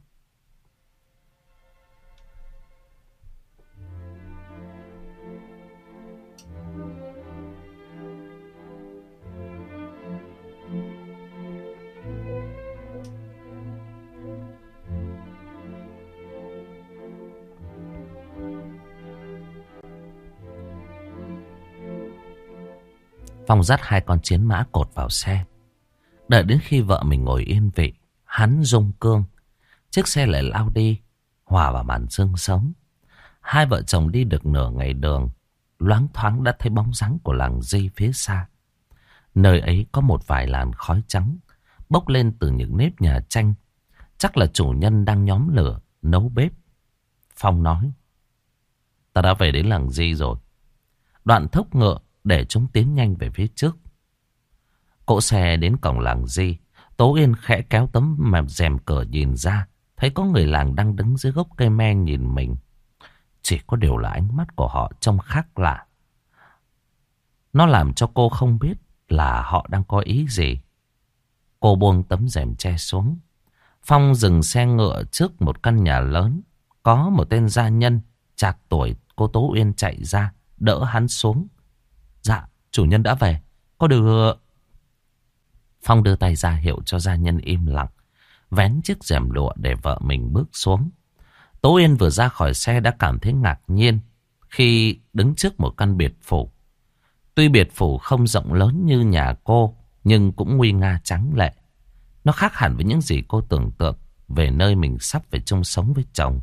Phong dắt hai con chiến mã cột vào xe. Đợi đến khi vợ mình ngồi yên vị, hắn rung cương. Chiếc xe lại lao đi, hòa vào màn sương sớm. Hai vợ chồng đi được nửa ngày đường, loáng thoáng đã thấy bóng dáng của làng Di phía xa. Nơi ấy có một vài làn khói trắng bốc lên từ những nếp nhà tranh. Chắc là chủ nhân đang nhóm lửa nấu bếp. Phong nói: ta đã về đến làng Di rồi. Đoạn thúc ngựa để chúng tiến nhanh về phía trước. Cỗ xe đến cổng làng Di. Tố Uyên khẽ kéo tấm mềm rèm cửa nhìn ra, thấy có người làng đang đứng dưới gốc cây me nhìn mình. Chỉ có điều là ánh mắt của họ trông khác lạ. Nó làm cho cô không biết là họ đang có ý gì. Cô buông tấm rèm che xuống. Phong dừng xe ngựa trước một căn nhà lớn. Có một tên gia nhân trạc tuổi cô Tố Uyên chạy ra, đỡ hắn xuống. Dạ, chủ nhân đã về. Có được... Phong đưa tay ra hiệu cho gia nhân im lặng, vén chiếc rèm lụa để vợ mình bước xuống. Tố Uyên vừa ra khỏi xe đã cảm thấy ngạc nhiên khi đứng trước một căn biệt phủ. Tuy biệt phủ không rộng lớn như nhà cô, nhưng cũng nguy nga tráng lệ. Nó khác hẳn với những gì cô tưởng tượng về nơi mình sắp phải chung sống với chồng.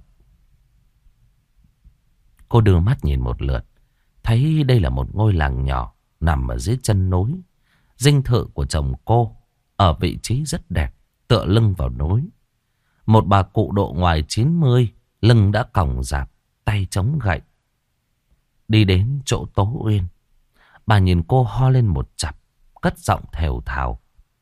Cô đưa mắt nhìn một lượt, thấy đây là một ngôi làng nhỏ nằm ở dưới chân núi. Dinh thự của chồng cô ở vị trí rất đẹp, tựa lưng vào núi. Một bà cụ độ ngoài 90, lưng đã còng rạp, tay chống gậy. Đi đến chỗ Tố Uyên, bà nhìn cô ho lên một chặp, cất giọng thều thào: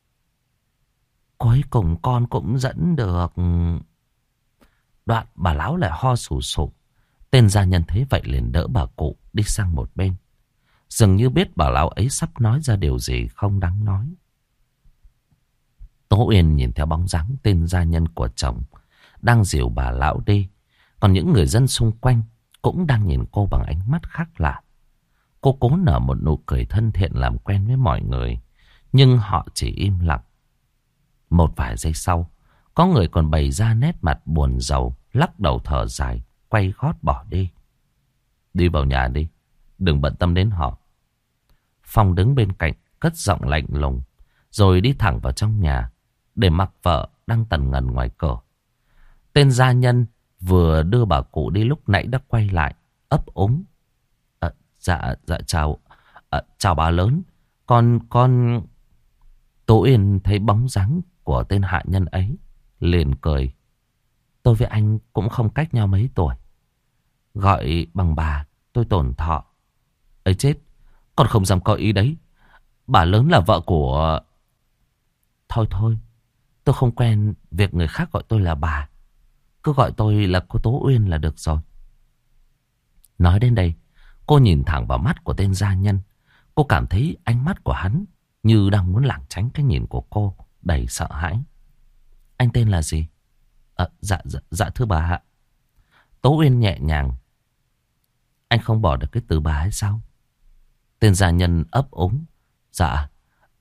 cuối cùng con cũng dẫn được. Đoạn bà lão lại ho sù sụ. Tên gia nhân thấy vậy liền đỡ bà cụ đi sang một bên, dường như biết bà lão ấy sắp nói ra điều gì không đáng nói. Tố Uyên nhìn theo bóng dáng tên gia nhân của chồng đang dìu bà lão đi. Còn những người dân xung quanh cũng đang nhìn cô bằng ánh mắt khác lạ. Cô cố nở một nụ cười thân thiện làm quen với mọi người, nhưng họ chỉ im lặng. Một vài giây sau, có người còn bày ra nét mặt buồn rầu, lắc đầu thở dài, quay gót bỏ đi. Đi vào nhà đi, đừng bận tâm đến họ. Phong đứng bên cạnh, cất giọng lạnh lùng, rồi đi thẳng vào trong nhà, để mặc vợ đang tần ngần ngoài cửa. Tên gia nhân vừa đưa bà cụ đi lúc nãy đã quay lại, ấp úng: Dạ chào bà lớn. Con... Tố Uyên thấy bóng dáng của tên hạ nhân ấy, liền cười: tôi với anh cũng không cách nhau mấy tuổi. Gọi bằng bà, tôi tổn thọ. Ấy chết, con không dám có ý đấy. Bà lớn là vợ của... Thôi, tôi không quen việc người khác gọi tôi là bà. Cứ gọi tôi là cô Tố Uyên là được rồi. Nói đến đây, cô nhìn thẳng vào mắt của tên gia nhân. Cô cảm thấy ánh mắt của hắn như đang muốn lảng tránh cái nhìn của cô, đầy sợ hãi. Anh tên là gì? Dạ thưa bà ạ. Tố Uyên nhẹ nhàng: anh không bỏ được cái từ bà hay sao? Tên gia nhân ấp úng: Dạ,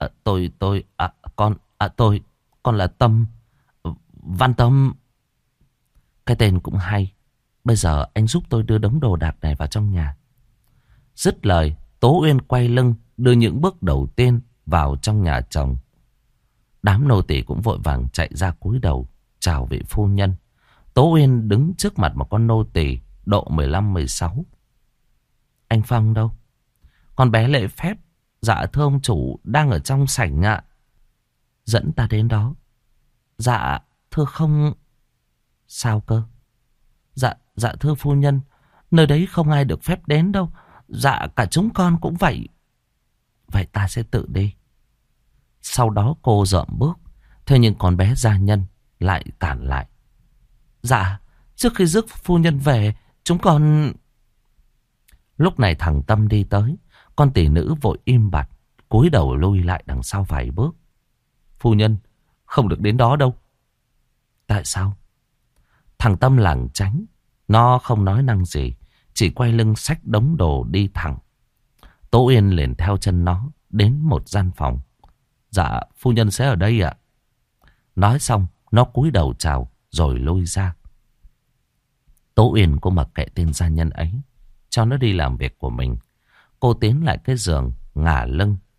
con là Tâm, Văn Tâm. Cái tên cũng hay. Bây giờ anh giúp tôi đưa đống đồ đạc này vào trong nhà. Dứt lời, Tố Uyên quay lưng, đưa những bước đầu tiên vào trong nhà chồng. Đám nô tỳ cũng vội vàng chạy ra cúi đầu chào vị phu nhân. Tố Uyên đứng trước mặt một con nô tỳ độ 15-16. Anh Phong đâu? Con bé lễ phép. Dạ thưa ông chủ, đang ở trong sảnh ạ. Dẫn ta đến đó. Dạ thưa không. Sao cơ? Dạ thưa phu nhân, nơi đấy không ai được phép đến đâu. Dạ cả chúng con cũng vậy. Vậy ta sẽ tự đi. Sau đó cô dậm bước. Thế nhưng con bé gia nhân lại cản lại. Dạ, trước khi rước phu nhân về, chúng con... Lúc này thằng Tâm đi tới. Con tỷ nữ vội im bặt, cúi đầu lui lại đằng sau vài bước. Phu nhân, không được đến đó đâu. Tại sao? Thằng Tâm lảng tránh. Nó không nói năng gì, chỉ quay lưng xách đống đồ đi thẳng. Tố Uyên liền theo chân nó đến một gian phòng. Dạ, phu nhân sẽ ở đây ạ. Nói xong, nó cúi đầu chào rồi lui ra. Tố Uyên cô mặc kệ tên gia nhân ấy, cho nó đi làm việc của mình. Cô tiến lại cái giường, ngả lưng,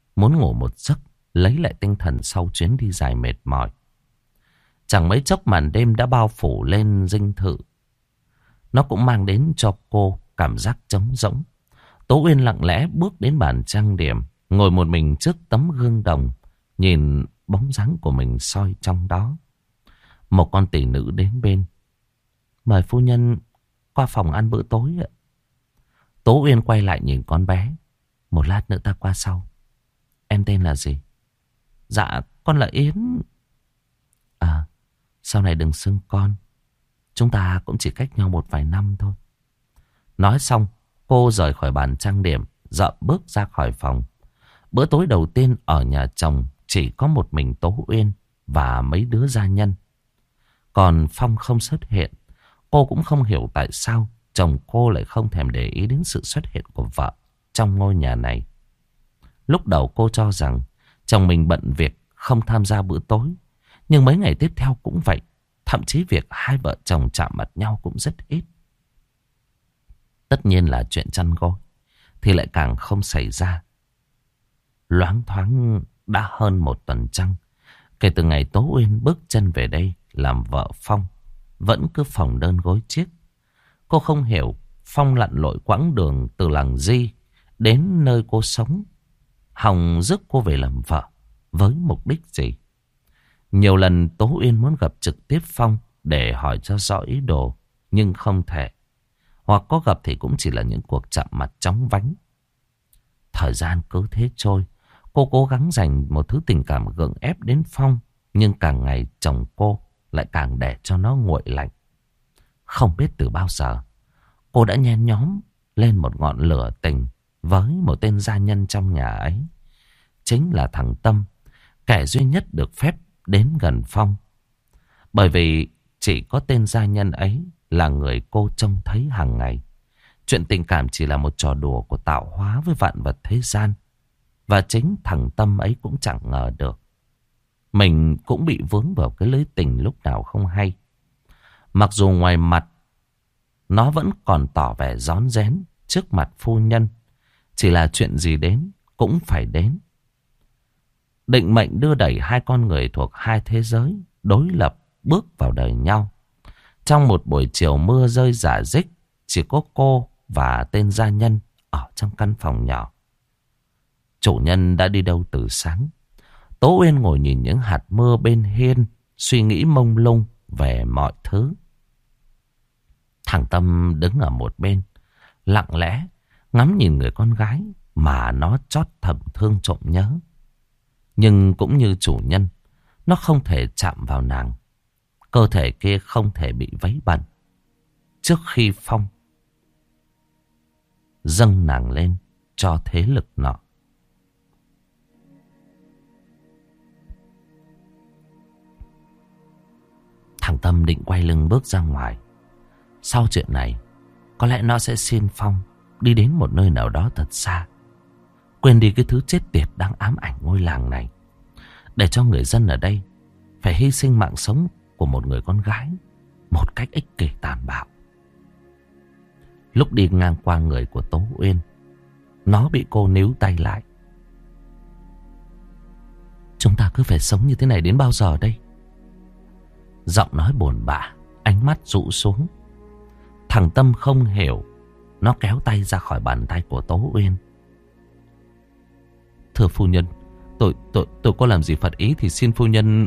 muốn ngủ một giấc, lấy lại tinh thần sau chuyến đi dài mệt mỏi. Chẳng mấy chốc màn đêm đã bao phủ lên dinh thự. Nó cũng mang đến cho cô cảm giác trống rỗng. Tố Uyên lặng lẽ bước đến bàn trang điểm, ngồi một mình trước tấm gương đồng, nhìn bóng dáng của mình soi trong đó. Một con tỷ nữ đến bên. Mời phu nhân qua phòng ăn bữa tối ạ. Tố Uyên quay lại nhìn con bé. Một lát nữa ta qua sau. Em tên là gì? Dạ con là Yến. À, sau này đừng xưng con. Chúng ta cũng chỉ cách nhau một vài năm thôi. Nói xong, cô rời khỏi bàn trang điểm, dậm bước ra khỏi phòng. Bữa tối đầu tiên ở nhà chồng chỉ có một mình Tố Uyên và mấy đứa gia nhân. Còn Phong không xuất hiện. Cô cũng không hiểu tại sao chồng cô lại không thèm để ý đến sự xuất hiện của vợ trong ngôi nhà này. Lúc đầu cô cho rằng chồng mình bận việc không tham gia bữa tối. Nhưng mấy ngày tiếp theo cũng vậy. Thậm chí việc hai vợ chồng chạm mặt nhau cũng rất ít. Tất nhiên là chuyện chăn gối thì lại càng không xảy ra. Loáng thoáng đã hơn một tuần trăng kể từ ngày Tố Uyên bước chân về đây làm vợ Phong, vẫn cứ phòng đơn gối chiếc. Cô không hiểu Phong lặn lội quãng đường từ làng Di đến nơi cô sống, hòng rước cô về làm vợ với mục đích gì. Nhiều lần Tố Uyên muốn gặp trực tiếp Phong để hỏi cho rõ ý đồ, nhưng không thể. Hoặc có gặp thì cũng chỉ là những cuộc chạm mặt chóng vánh. Thời gian cứ thế trôi. Cô cố gắng dành một thứ tình cảm gượng ép đến Phong. Nhưng càng ngày chồng cô lại càng để cho nó nguội lạnh. Không biết từ bao giờ cô đã nhen nhóm lên một ngọn lửa tình với một tên gia nhân trong nhà ấy. Chính là thằng Tâm, kẻ duy nhất được phép đến gần Phong. Bởi vì chỉ có tên gia nhân ấy là người cô trông thấy hàng ngày. Chuyện tình cảm chỉ là một trò đùa của tạo hóa với vạn vật thế gian. Và chính thằng Tâm ấy cũng chẳng ngờ được mình cũng bị vướng vào cái lưới tình lúc nào không hay. Mặc dù ngoài mặt nó vẫn còn tỏ vẻ rón rén trước mặt phu nhân. Chỉ là chuyện gì đến cũng phải đến. Định mệnh đưa đẩy hai con người thuộc hai thế giới đối lập bước vào đời nhau. Trong một buổi chiều mưa rơi rả rích, chỉ có cô và tên gia nhân ở trong căn phòng nhỏ. Chủ nhân đã đi đâu từ sáng. Tố Uyên ngồi nhìn những hạt mưa bên hiên, suy nghĩ mông lung về mọi thứ. Thằng Tâm đứng ở một bên, lặng lẽ ngắm nhìn người con gái mà nó chót thầm thương trộm nhớ. Nhưng cũng như chủ nhân, nó không thể chạm vào nàng. Cơ thể kia không thể bị vấy bẩn. Trước khi Phong dâng nàng lên cho thế lực nọ. Thằng Tâm định quay lưng bước ra ngoài. Sau chuyện này, có lẽ nó sẽ xin Phong đi đến một nơi nào đó thật xa, quên đi cái thứ chết tiệt đang ám ảnh ngôi làng này, để cho người dân ở đây phải hy sinh mạng sống của một người con gái một cách ích kỷ tàn bạo. Lúc đi ngang qua người của Tố Uyên, nó bị cô níu tay lại. Chúng ta cứ phải sống như thế này đến bao giờ đây? Giọng nói buồn bã, ánh mắt rũ xuống. Thằng Tâm không hiểu. Nó kéo tay ra khỏi bàn tay của Tố Uyên. Thưa phu nhân, tôi có làm gì phật ý thì xin phu nhân.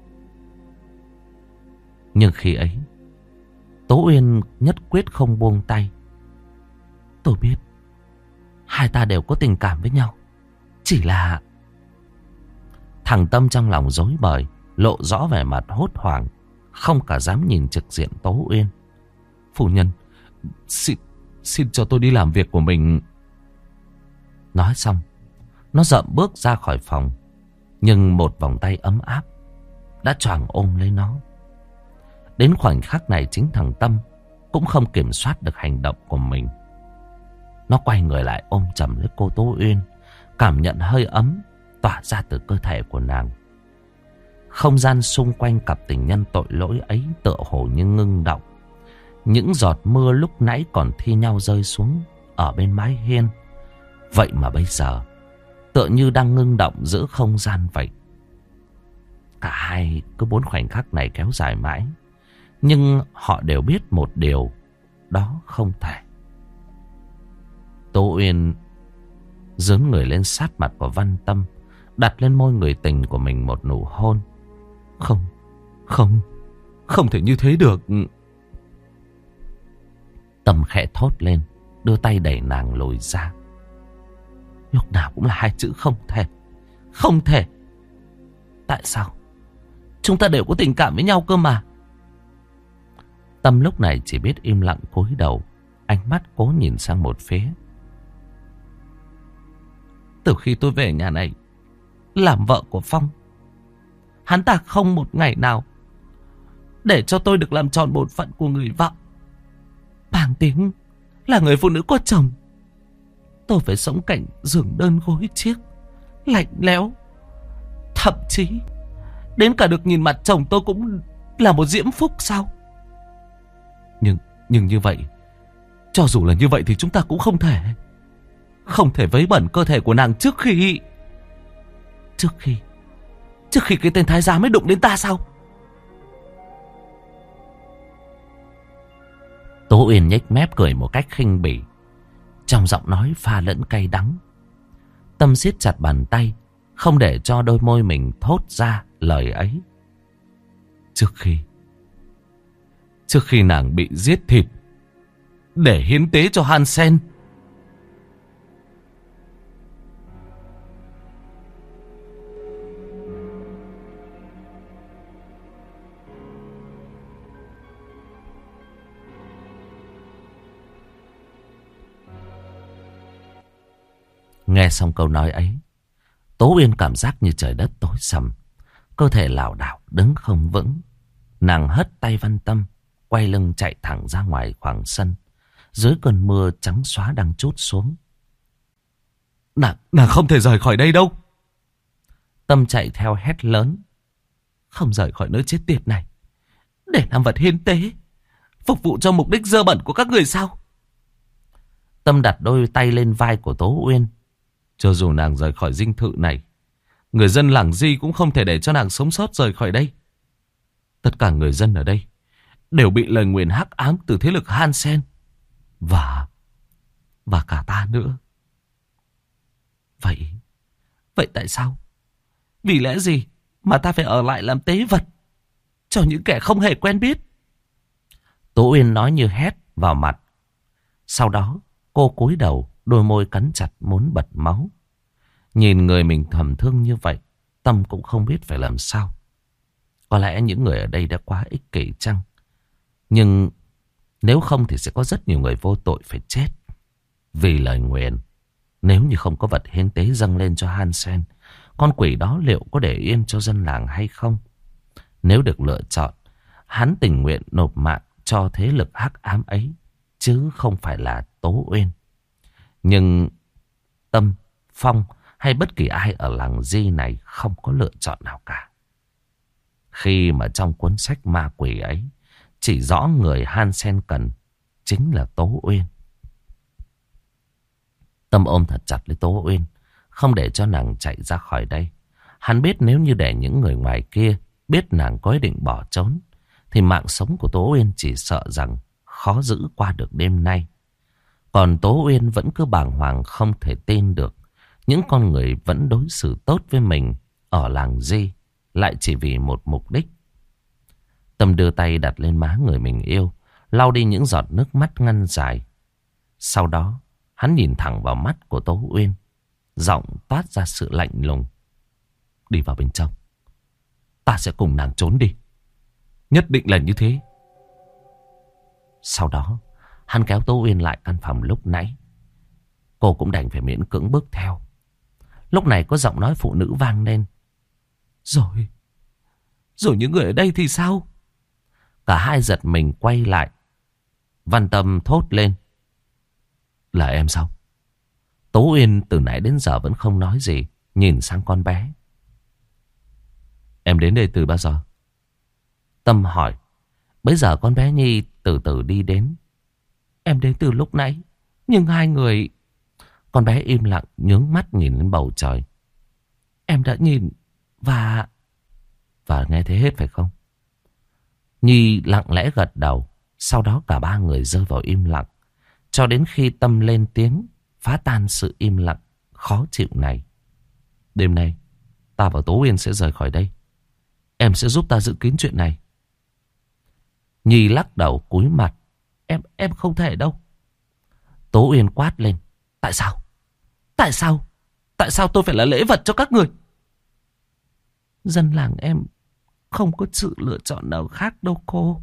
Nhưng khi ấy, Tố Uyên nhất quyết không buông tay. Tôi biết hai ta đều có tình cảm với nhau. Chỉ là... Thằng Tâm trong lòng rối bời, lộ rõ vẻ mặt hốt hoảng, không cả dám nhìn trực diện Tố Uyên. Phu nhân, xin cho tôi đi làm việc của mình. Nói xong, nó dậm bước ra khỏi phòng. Nhưng một vòng tay ấm áp đã choàng ôm lấy nó. Đến khoảnh khắc này chính thằng Tâm cũng không kiểm soát được hành động của mình. Nó quay người lại ôm chầm lấy cô Tố Uyên, cảm nhận hơi ấm tỏa ra từ cơ thể của nàng. Không gian xung quanh cặp tình nhân tội lỗi ấy tựa hồ như ngưng động. Những giọt mưa lúc nãy còn thi nhau rơi xuống ở bên mái hiên, vậy mà bây giờ tựa như đang ngưng động giữa không gian vậy. Cả hai cứ 4 khoảnh khắc này kéo dài mãi. Nhưng họ đều biết một điều, đó không thể. Tố Uyên dướn người lên sát mặt của Văn Tâm, đặt lên môi người tình của mình một nụ hôn. Không thể như thế được. Tâm khẽ thốt lên, đưa tay đẩy nàng lùi ra. Lúc nào cũng là 2 chữ không thể. Không thể. Tại sao? Chúng ta đều có tình cảm với nhau cơ mà. Tâm lúc này chỉ biết im lặng cúi đầu, ánh mắt cố nhìn sang một phía. Từ khi tôi về nhà này làm vợ của Phong, hắn ta không một ngày nào để cho tôi được làm tròn bổn phận của người vợ. Bằng tiếng là người phụ nữ có chồng, tôi phải sống cảnh giường đơn gối chiếc, lạnh lẽo. Thậm chí đến cả được nhìn mặt chồng tôi cũng là một diễm phúc sao? Nhưng như vậy, cho dù là như vậy thì chúng ta cũng không thể vấy bẩn cơ thể của nàng trước khi cái tên thái giám mới đụng đến ta sao? Tố Uyên nhếch mép cười một cách khinh bỉ, trong giọng nói pha lẫn cay đắng. Tâm siết chặt bàn tay, không để cho đôi môi mình thốt ra lời ấy. Trước khi nàng bị giết thịt để hiến tế cho Hansen. Nghe xong câu nói ấy, Tố Uyên cảm giác như trời đất tối sầm, cơ thể lảo đảo đứng không vững. Nàng hất tay Văn Tâm, quay lưng chạy thẳng ra ngoài khoảng sân, dưới cơn mưa trắng xóa đang trút xuống. Nàng không thể rời khỏi đây đâu. Tâm chạy theo hét lớn. Không rời khỏi nơi chết tiệt này để làm vật hiến tế, phục vụ cho mục đích dơ bẩn của các người sao? Tâm đặt đôi tay lên vai của Tố Uyên. Cho dù nàng rời khỏi dinh thự này, người dân làng Di cũng không thể để cho nàng sống sót rời khỏi đây. Tất cả người dân ở đây đều bị lời nguyền hắc ám từ thế lực Hansen và cả ta nữa. Vậy tại sao? Vì lẽ gì mà ta phải ở lại làm tế vật cho những kẻ không hề quen biết? Tố Uyên nói như hét vào mặt. Sau đó cô cúi đầu, đôi môi cắn chặt muốn bật máu. Nhìn người mình thầm thương như vậy, Tâm cũng không biết phải làm sao. Có lẽ những người ở đây đã quá ích kỷ chăng? Nhưng nếu không thì sẽ có rất nhiều người vô tội phải chết vì lời nguyền. Nếu như không có vật hiến tế dâng lên cho Hansen, con quỷ đó liệu có để yên cho dân làng hay không? Nếu được lựa chọn, hắn tình nguyện nộp mạng cho thế lực hắc ám ấy, chứ không phải là Tố Uyên. Nhưng Tâm, Phong hay bất kỳ ai ở làng Di này không có lựa chọn nào cả. Khi mà trong cuốn sách ma quỷ ấy chỉ rõ người Hansen cần chính là Tố Uyên. Tâm ôm thật chặt lấy Tố Uyên, không để cho nàng chạy ra khỏi đây. Hắn biết nếu như để những người ngoài kia biết nàng có ý định bỏ trốn, thì mạng sống của Tố Uyên chỉ sợ rằng khó giữ qua được đêm nay. Còn Tố Uyên vẫn cứ bàng hoàng không thể tin được những con người vẫn đối xử tốt với mình ở làng Di lại chỉ vì một mục đích. Tâm đưa tay đặt lên má người mình yêu, lau đi những giọt nước mắt ngăn dài. Sau đó hắn nhìn thẳng vào mắt của Tố Uyên, giọng toát ra sự lạnh lùng. Đi vào bên trong, ta sẽ cùng nàng trốn đi. Nhất định là như thế. Sau đó hắn kéo Tố Uyên lại căn phòng lúc nãy. Cô cũng đành phải miễn cưỡng bước theo. Lúc này có giọng nói phụ nữ vang lên. Rồi những người ở đây thì sao? Cả hai giật mình quay lại. Văn Tâm thốt lên. Là em sao? Tố Uyên từ nãy đến giờ vẫn không nói gì, nhìn sang con bé. Em đến đây từ bao giờ? Tâm hỏi. Bây giờ con bé Nhi từ từ đi đến. Em đến từ lúc nãy, nhưng hai người... Con bé im lặng nhướng mắt nhìn lên bầu trời. Em đã nhìn và nghe thấy hết phải không? Nhi lặng lẽ gật đầu. Sau đó cả ba người rơi vào im lặng. Cho đến khi Tâm lên tiếng phá tan sự im lặng khó chịu này. Đêm nay ta và Tố Uyên sẽ rời khỏi đây. Em sẽ giúp ta giữ kín chuyện này. Nhi lắc đầu cúi mặt. Em không thể đâu. Tố Uyên quát lên. Tại sao? Tại sao? Tại sao tôi phải là lễ vật cho các người? Dân làng em không có sự lựa chọn nào khác đâu cô.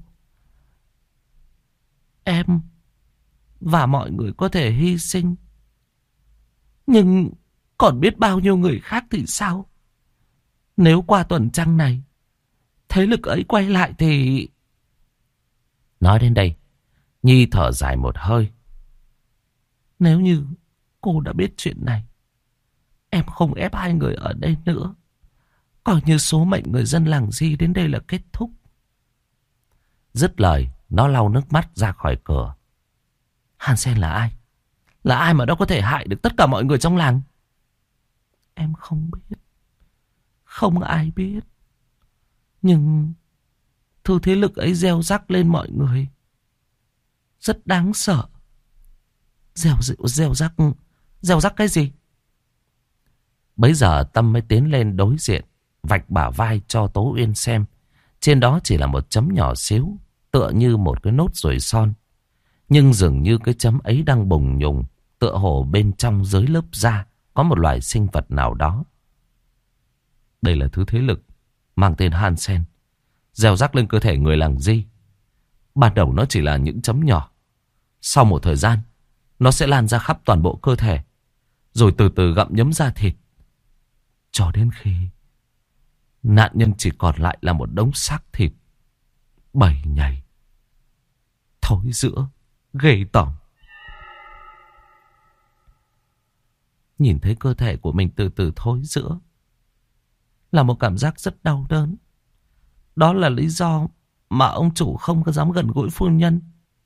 Em và mọi người có thể hy sinh, nhưng còn biết bao nhiêu người khác thì sao? Nếu qua tuần trăng này thế lực ấy quay lại thì... Nói đến đây, Nhi thở dài một hơi. Nếu như cô đã biết chuyện này, em không ép hai người ở đây nữa. Coi như số mệnh người dân làng Di đến đây là kết thúc. Dứt lời, nó lau nước mắt ra khỏi cửa. Hàn Sen là ai? Là ai mà nó có thể hại được tất cả mọi người trong làng? Em không biết. Không ai biết. Nhưng thứ thế lực ấy gieo rắc lên mọi người rất đáng sợ. Gieo rắc cái gì? Bấy giờ Tâm mới tiến lên đối diện, vạch bả vai cho Tố Uyên xem. Trên đó chỉ là một chấm nhỏ xíu, tựa như một cái nốt ruồi son. Nhưng dường như cái chấm ấy đang bùng nhùng, tựa hồ bên trong dưới lớp da có một loài sinh vật nào đó. Đây là thứ thế lực mang tên Han Sen, gieo rắc lên cơ thể người làng Di. Ban đầu nó chỉ là những chấm nhỏ. Sau một thời gian, nó sẽ lan ra khắp toàn bộ cơ thể, rồi từ từ gặm nhấm da thịt, cho đến khi nạn nhân chỉ còn lại là một đống xác thịt bầy nhầy, thối rữa, ghê tởm. Nhìn thấy cơ thể của mình từ từ thối rữa là một cảm giác rất đau đớn. Đó là lý do mà ông chủ không có dám gần gũi phu nhân.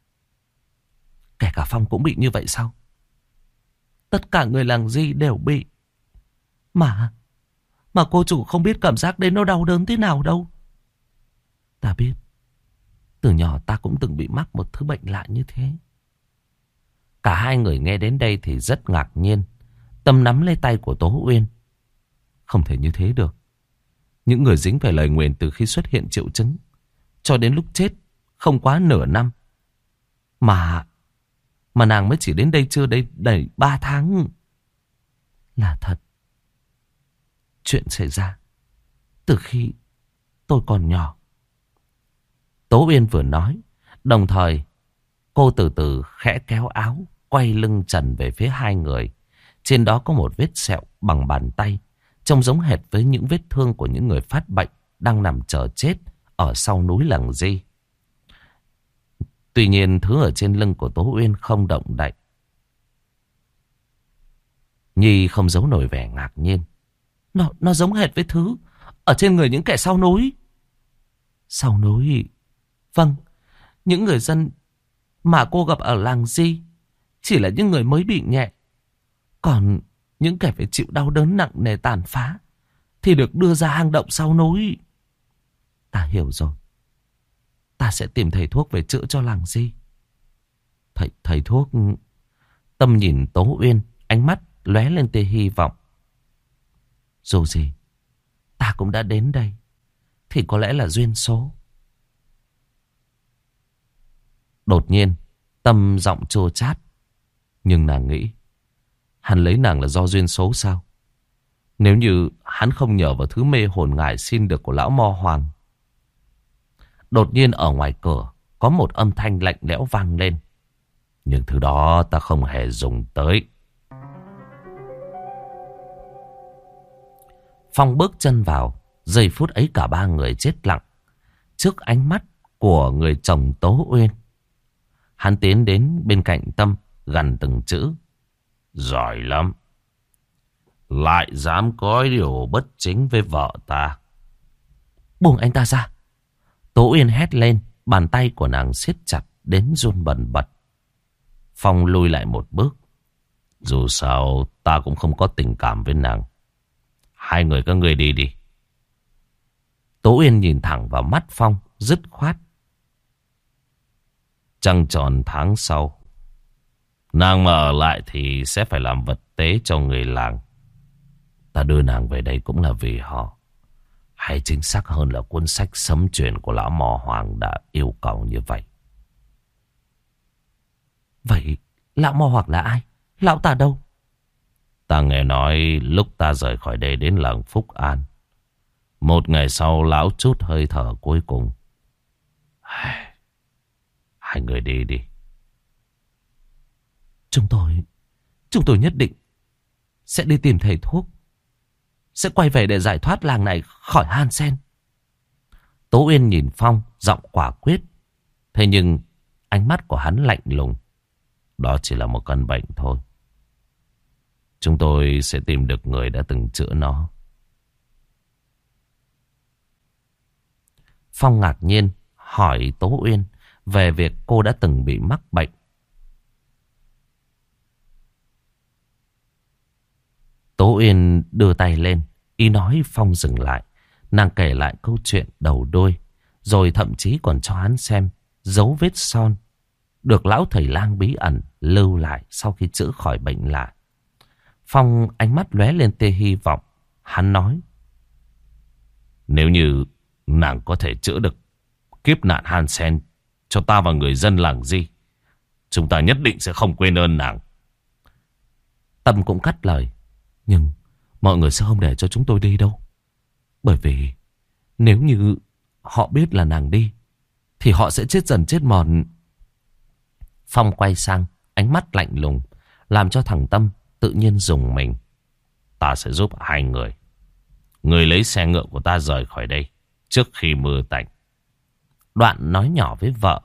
Kể cả Phong cũng bị như vậy sao? Tất cả người làng Di đều bị. Mà cô chủ không biết cảm giác đấy nó đau đớn thế nào đâu. Ta biết. Từ nhỏ ta cũng từng bị mắc một thứ bệnh lạ như thế. Cả hai người nghe đến đây thì rất ngạc nhiên. Tâm nắm lấy tay của Tố Uyên. Không thể như thế được. Những người dính phải lời nguyền từ khi xuất hiện triệu chứng cho đến lúc chết không quá nửa năm. Mà nàng mới chỉ đến đây chưa đầy 3 tháng. Là thật. Chuyện xảy ra từ khi tôi còn nhỏ. Tố Uyên vừa nói, đồng thời cô từ từ khẽ kéo áo, quay lưng trần về phía hai người. Trên đó có một vết sẹo bằng bàn tay, trông giống hệt với những vết thương của những người phát bệnh đang nằm chờ chết ở sau núi làng Di. Tuy nhiên thứ ở trên lưng của Tố Uyên không động đậy. Nhi không giấu nổi vẻ ngạc nhiên. Nó giống hệt với thứ ở trên người những kẻ sau núi. Sau núi? Vâng, những người dân mà cô gặp ở làng Di chỉ là những người mới bị nhẹ. Còn những kẻ phải chịu đau đớn nặng nề tàn phá thì được đưa ra hang động sau núi. Ta hiểu rồi. Ta sẽ tìm thầy thuốc về chữa cho làng Di. Thầy thuốc? Tâm nhìn Tố Uyên, ánh mắt lóe lên tia hy vọng. Dù gì ta cũng đã đến đây, thì có lẽ là duyên số. Đột nhiên Tâm giọng chua chát. Nhưng nàng nghĩ, hắn lấy nàng là do duyên số sao? Nếu như hắn không nhờ vào thứ mê hồn ngải xin được của lão Mo Hoàng. Đột nhiên ở ngoài cửa có một âm thanh lạnh lẽo vang lên. Nhưng thứ đó ta không hề dùng tới. Phong bước chân vào. Giây phút ấy cả ba người chết lặng trước ánh mắt của người chồng Tố Uyên. Hắn tiến đến bên cạnh Tâm, gằn từng chữ. Giỏi lắm. Lại dám có điều bất chính với vợ ta. Buông anh ta ra. Tố Uyên hét lên. Bàn tay của nàng siết chặt đến run bần bật. Phong lùi lại một bước. Dù sao ta cũng không có tình cảm với nàng. Hai người các ngươi đi đi. Tố Uyên nhìn thẳng vào mắt Phong, dứt khoát. Trăng tròn tháng sau, nàng mà ở lại thì sẽ phải làm vật tế cho người làng. Ta đưa nàng về đây cũng là vì họ. Hay chính xác hơn là cuốn sách sấm truyền của lão Mò Hoàng đã yêu cầu như vậy. Vậy lão Mò Hoàng là ai? Lão ta đâu? Ta nghe nói lúc ta rời khỏi đây đến làng Phúc An, một ngày sau lão chút hơi thở cuối cùng. Hai người đi đi. Chúng tôi nhất định sẽ đi tìm thầy thuốc, sẽ quay về để giải thoát làng này khỏi Hansen. Tố Uyên nhìn Phong, giọng quả quyết. Thế nhưng ánh mắt của hắn lạnh lùng. Đó chỉ là một căn bệnh thôi. Chúng tôi sẽ tìm được người đã từng chữa nó. Phong ngạc nhiên hỏi Tố Uyên về việc cô đã từng bị mắc bệnh. Tố Uyên đưa tay lên, ý nói Phong dừng lại. Nàng kể lại câu chuyện đầu đuôi, rồi thậm chí còn cho hắn xem dấu vết son được lão thầy lang bí ẩn lưu lại sau khi chữa khỏi bệnh lạ. Phong ánh mắt lóe lên tia hy vọng. Hắn nói: nếu như nàng có thể chữa được kiếp nạn Hansen cho ta và người dân làng Di, chúng ta nhất định sẽ không quên ơn nàng. Tâm cũng cắt lời: nhưng mọi người sẽ không để cho chúng tôi đi đâu. Bởi vì nếu như họ biết là nàng đi, thì họ sẽ chết dần chết mòn. Phong quay sang, ánh mắt lạnh lùng, làm cho thằng Tâm tự nhiên rùng mình. Ta sẽ giúp hai người. Người lấy xe ngựa của ta rời khỏi đây trước khi mưa tạnh. Đoạn nói nhỏ với vợ: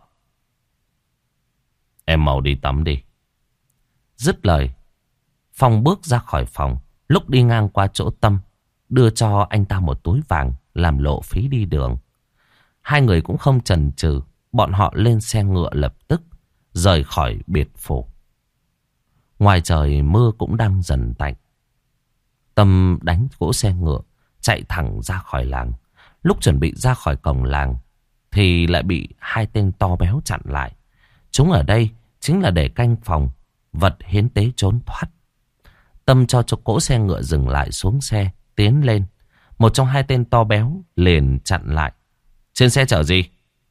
em mau đi tắm đi. Dứt lời, Phong bước ra khỏi phòng. Lúc đi ngang qua chỗ Tâm, đưa cho anh ta một túi vàng làm lộ phí đi đường. Hai người cũng không chần chừ, bọn họ lên xe ngựa lập tức rời khỏi biệt phủ. Ngoài trời mưa cũng đang dần tạnh. Tâm đánh cỗ xe ngựa chạy thẳng ra khỏi làng. Lúc chuẩn bị ra khỏi cổng làng thì lại bị hai tên to béo chặn lại. Chúng ở đây chính là để canh phòng vật hiến tế trốn thoát. Tâm cho cỗ xe ngựa dừng lại, xuống xe tiến lên. Một trong hai tên to béo liền chặn lại. Trên xe chở gì?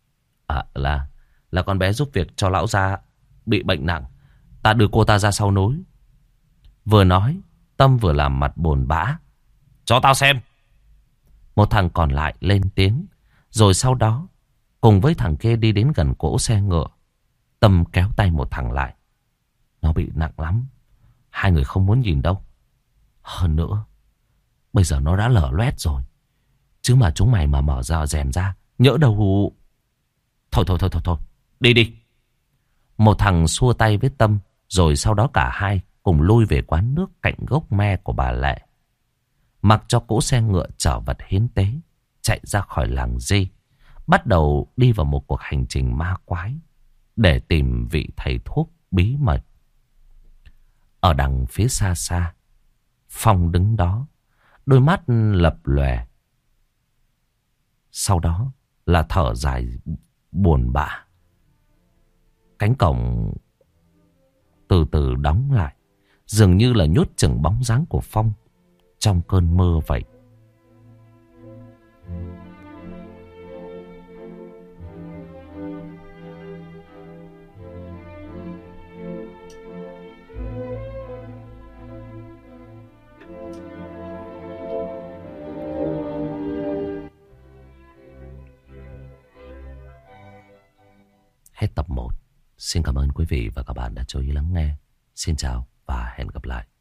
Là con bé giúp việc cho lão gia bị bệnh nặng. Ta đưa cô ta ra sau núi. Vừa nói, Tâm vừa làm mặt buồn bã. Cho tao xem. Một thằng còn lại lên tiếng. Rồi sau đó cùng với thằng kia đi đến gần cỗ xe ngựa. Tâm kéo tay một thằng lại. Nó bị nặng lắm, hai người không muốn nhìn đâu. Hơn nữa, bây giờ nó đã lở loét rồi. Chứ mà chúng mày mà mở ra rèm ra, nhỡ đâu... Thôi, đi đi. Một thằng xua tay với Tâm. Rồi sau đó cả hai cùng lui về quán nước cạnh gốc me của bà Lệ. Mặc cho cỗ xe ngựa chở vật hiến tế chạy ra khỏi làng Di, bắt đầu đi vào một cuộc hành trình ma quái để tìm vị thầy thuốc bí mật. Ở đằng phía xa xa, Phong đứng đó, đôi mắt lập lòe. Sau đó là thở dài buồn bã. Cánh cổng từ từ đóng lại, dường như là nhốt chừng bóng dáng của Phong trong cơn mơ vậy. Hết tập 1. Xin cảm ơn quý vị và các bạn đã chú ý lắng nghe. Xin chào và hẹn gặp lại.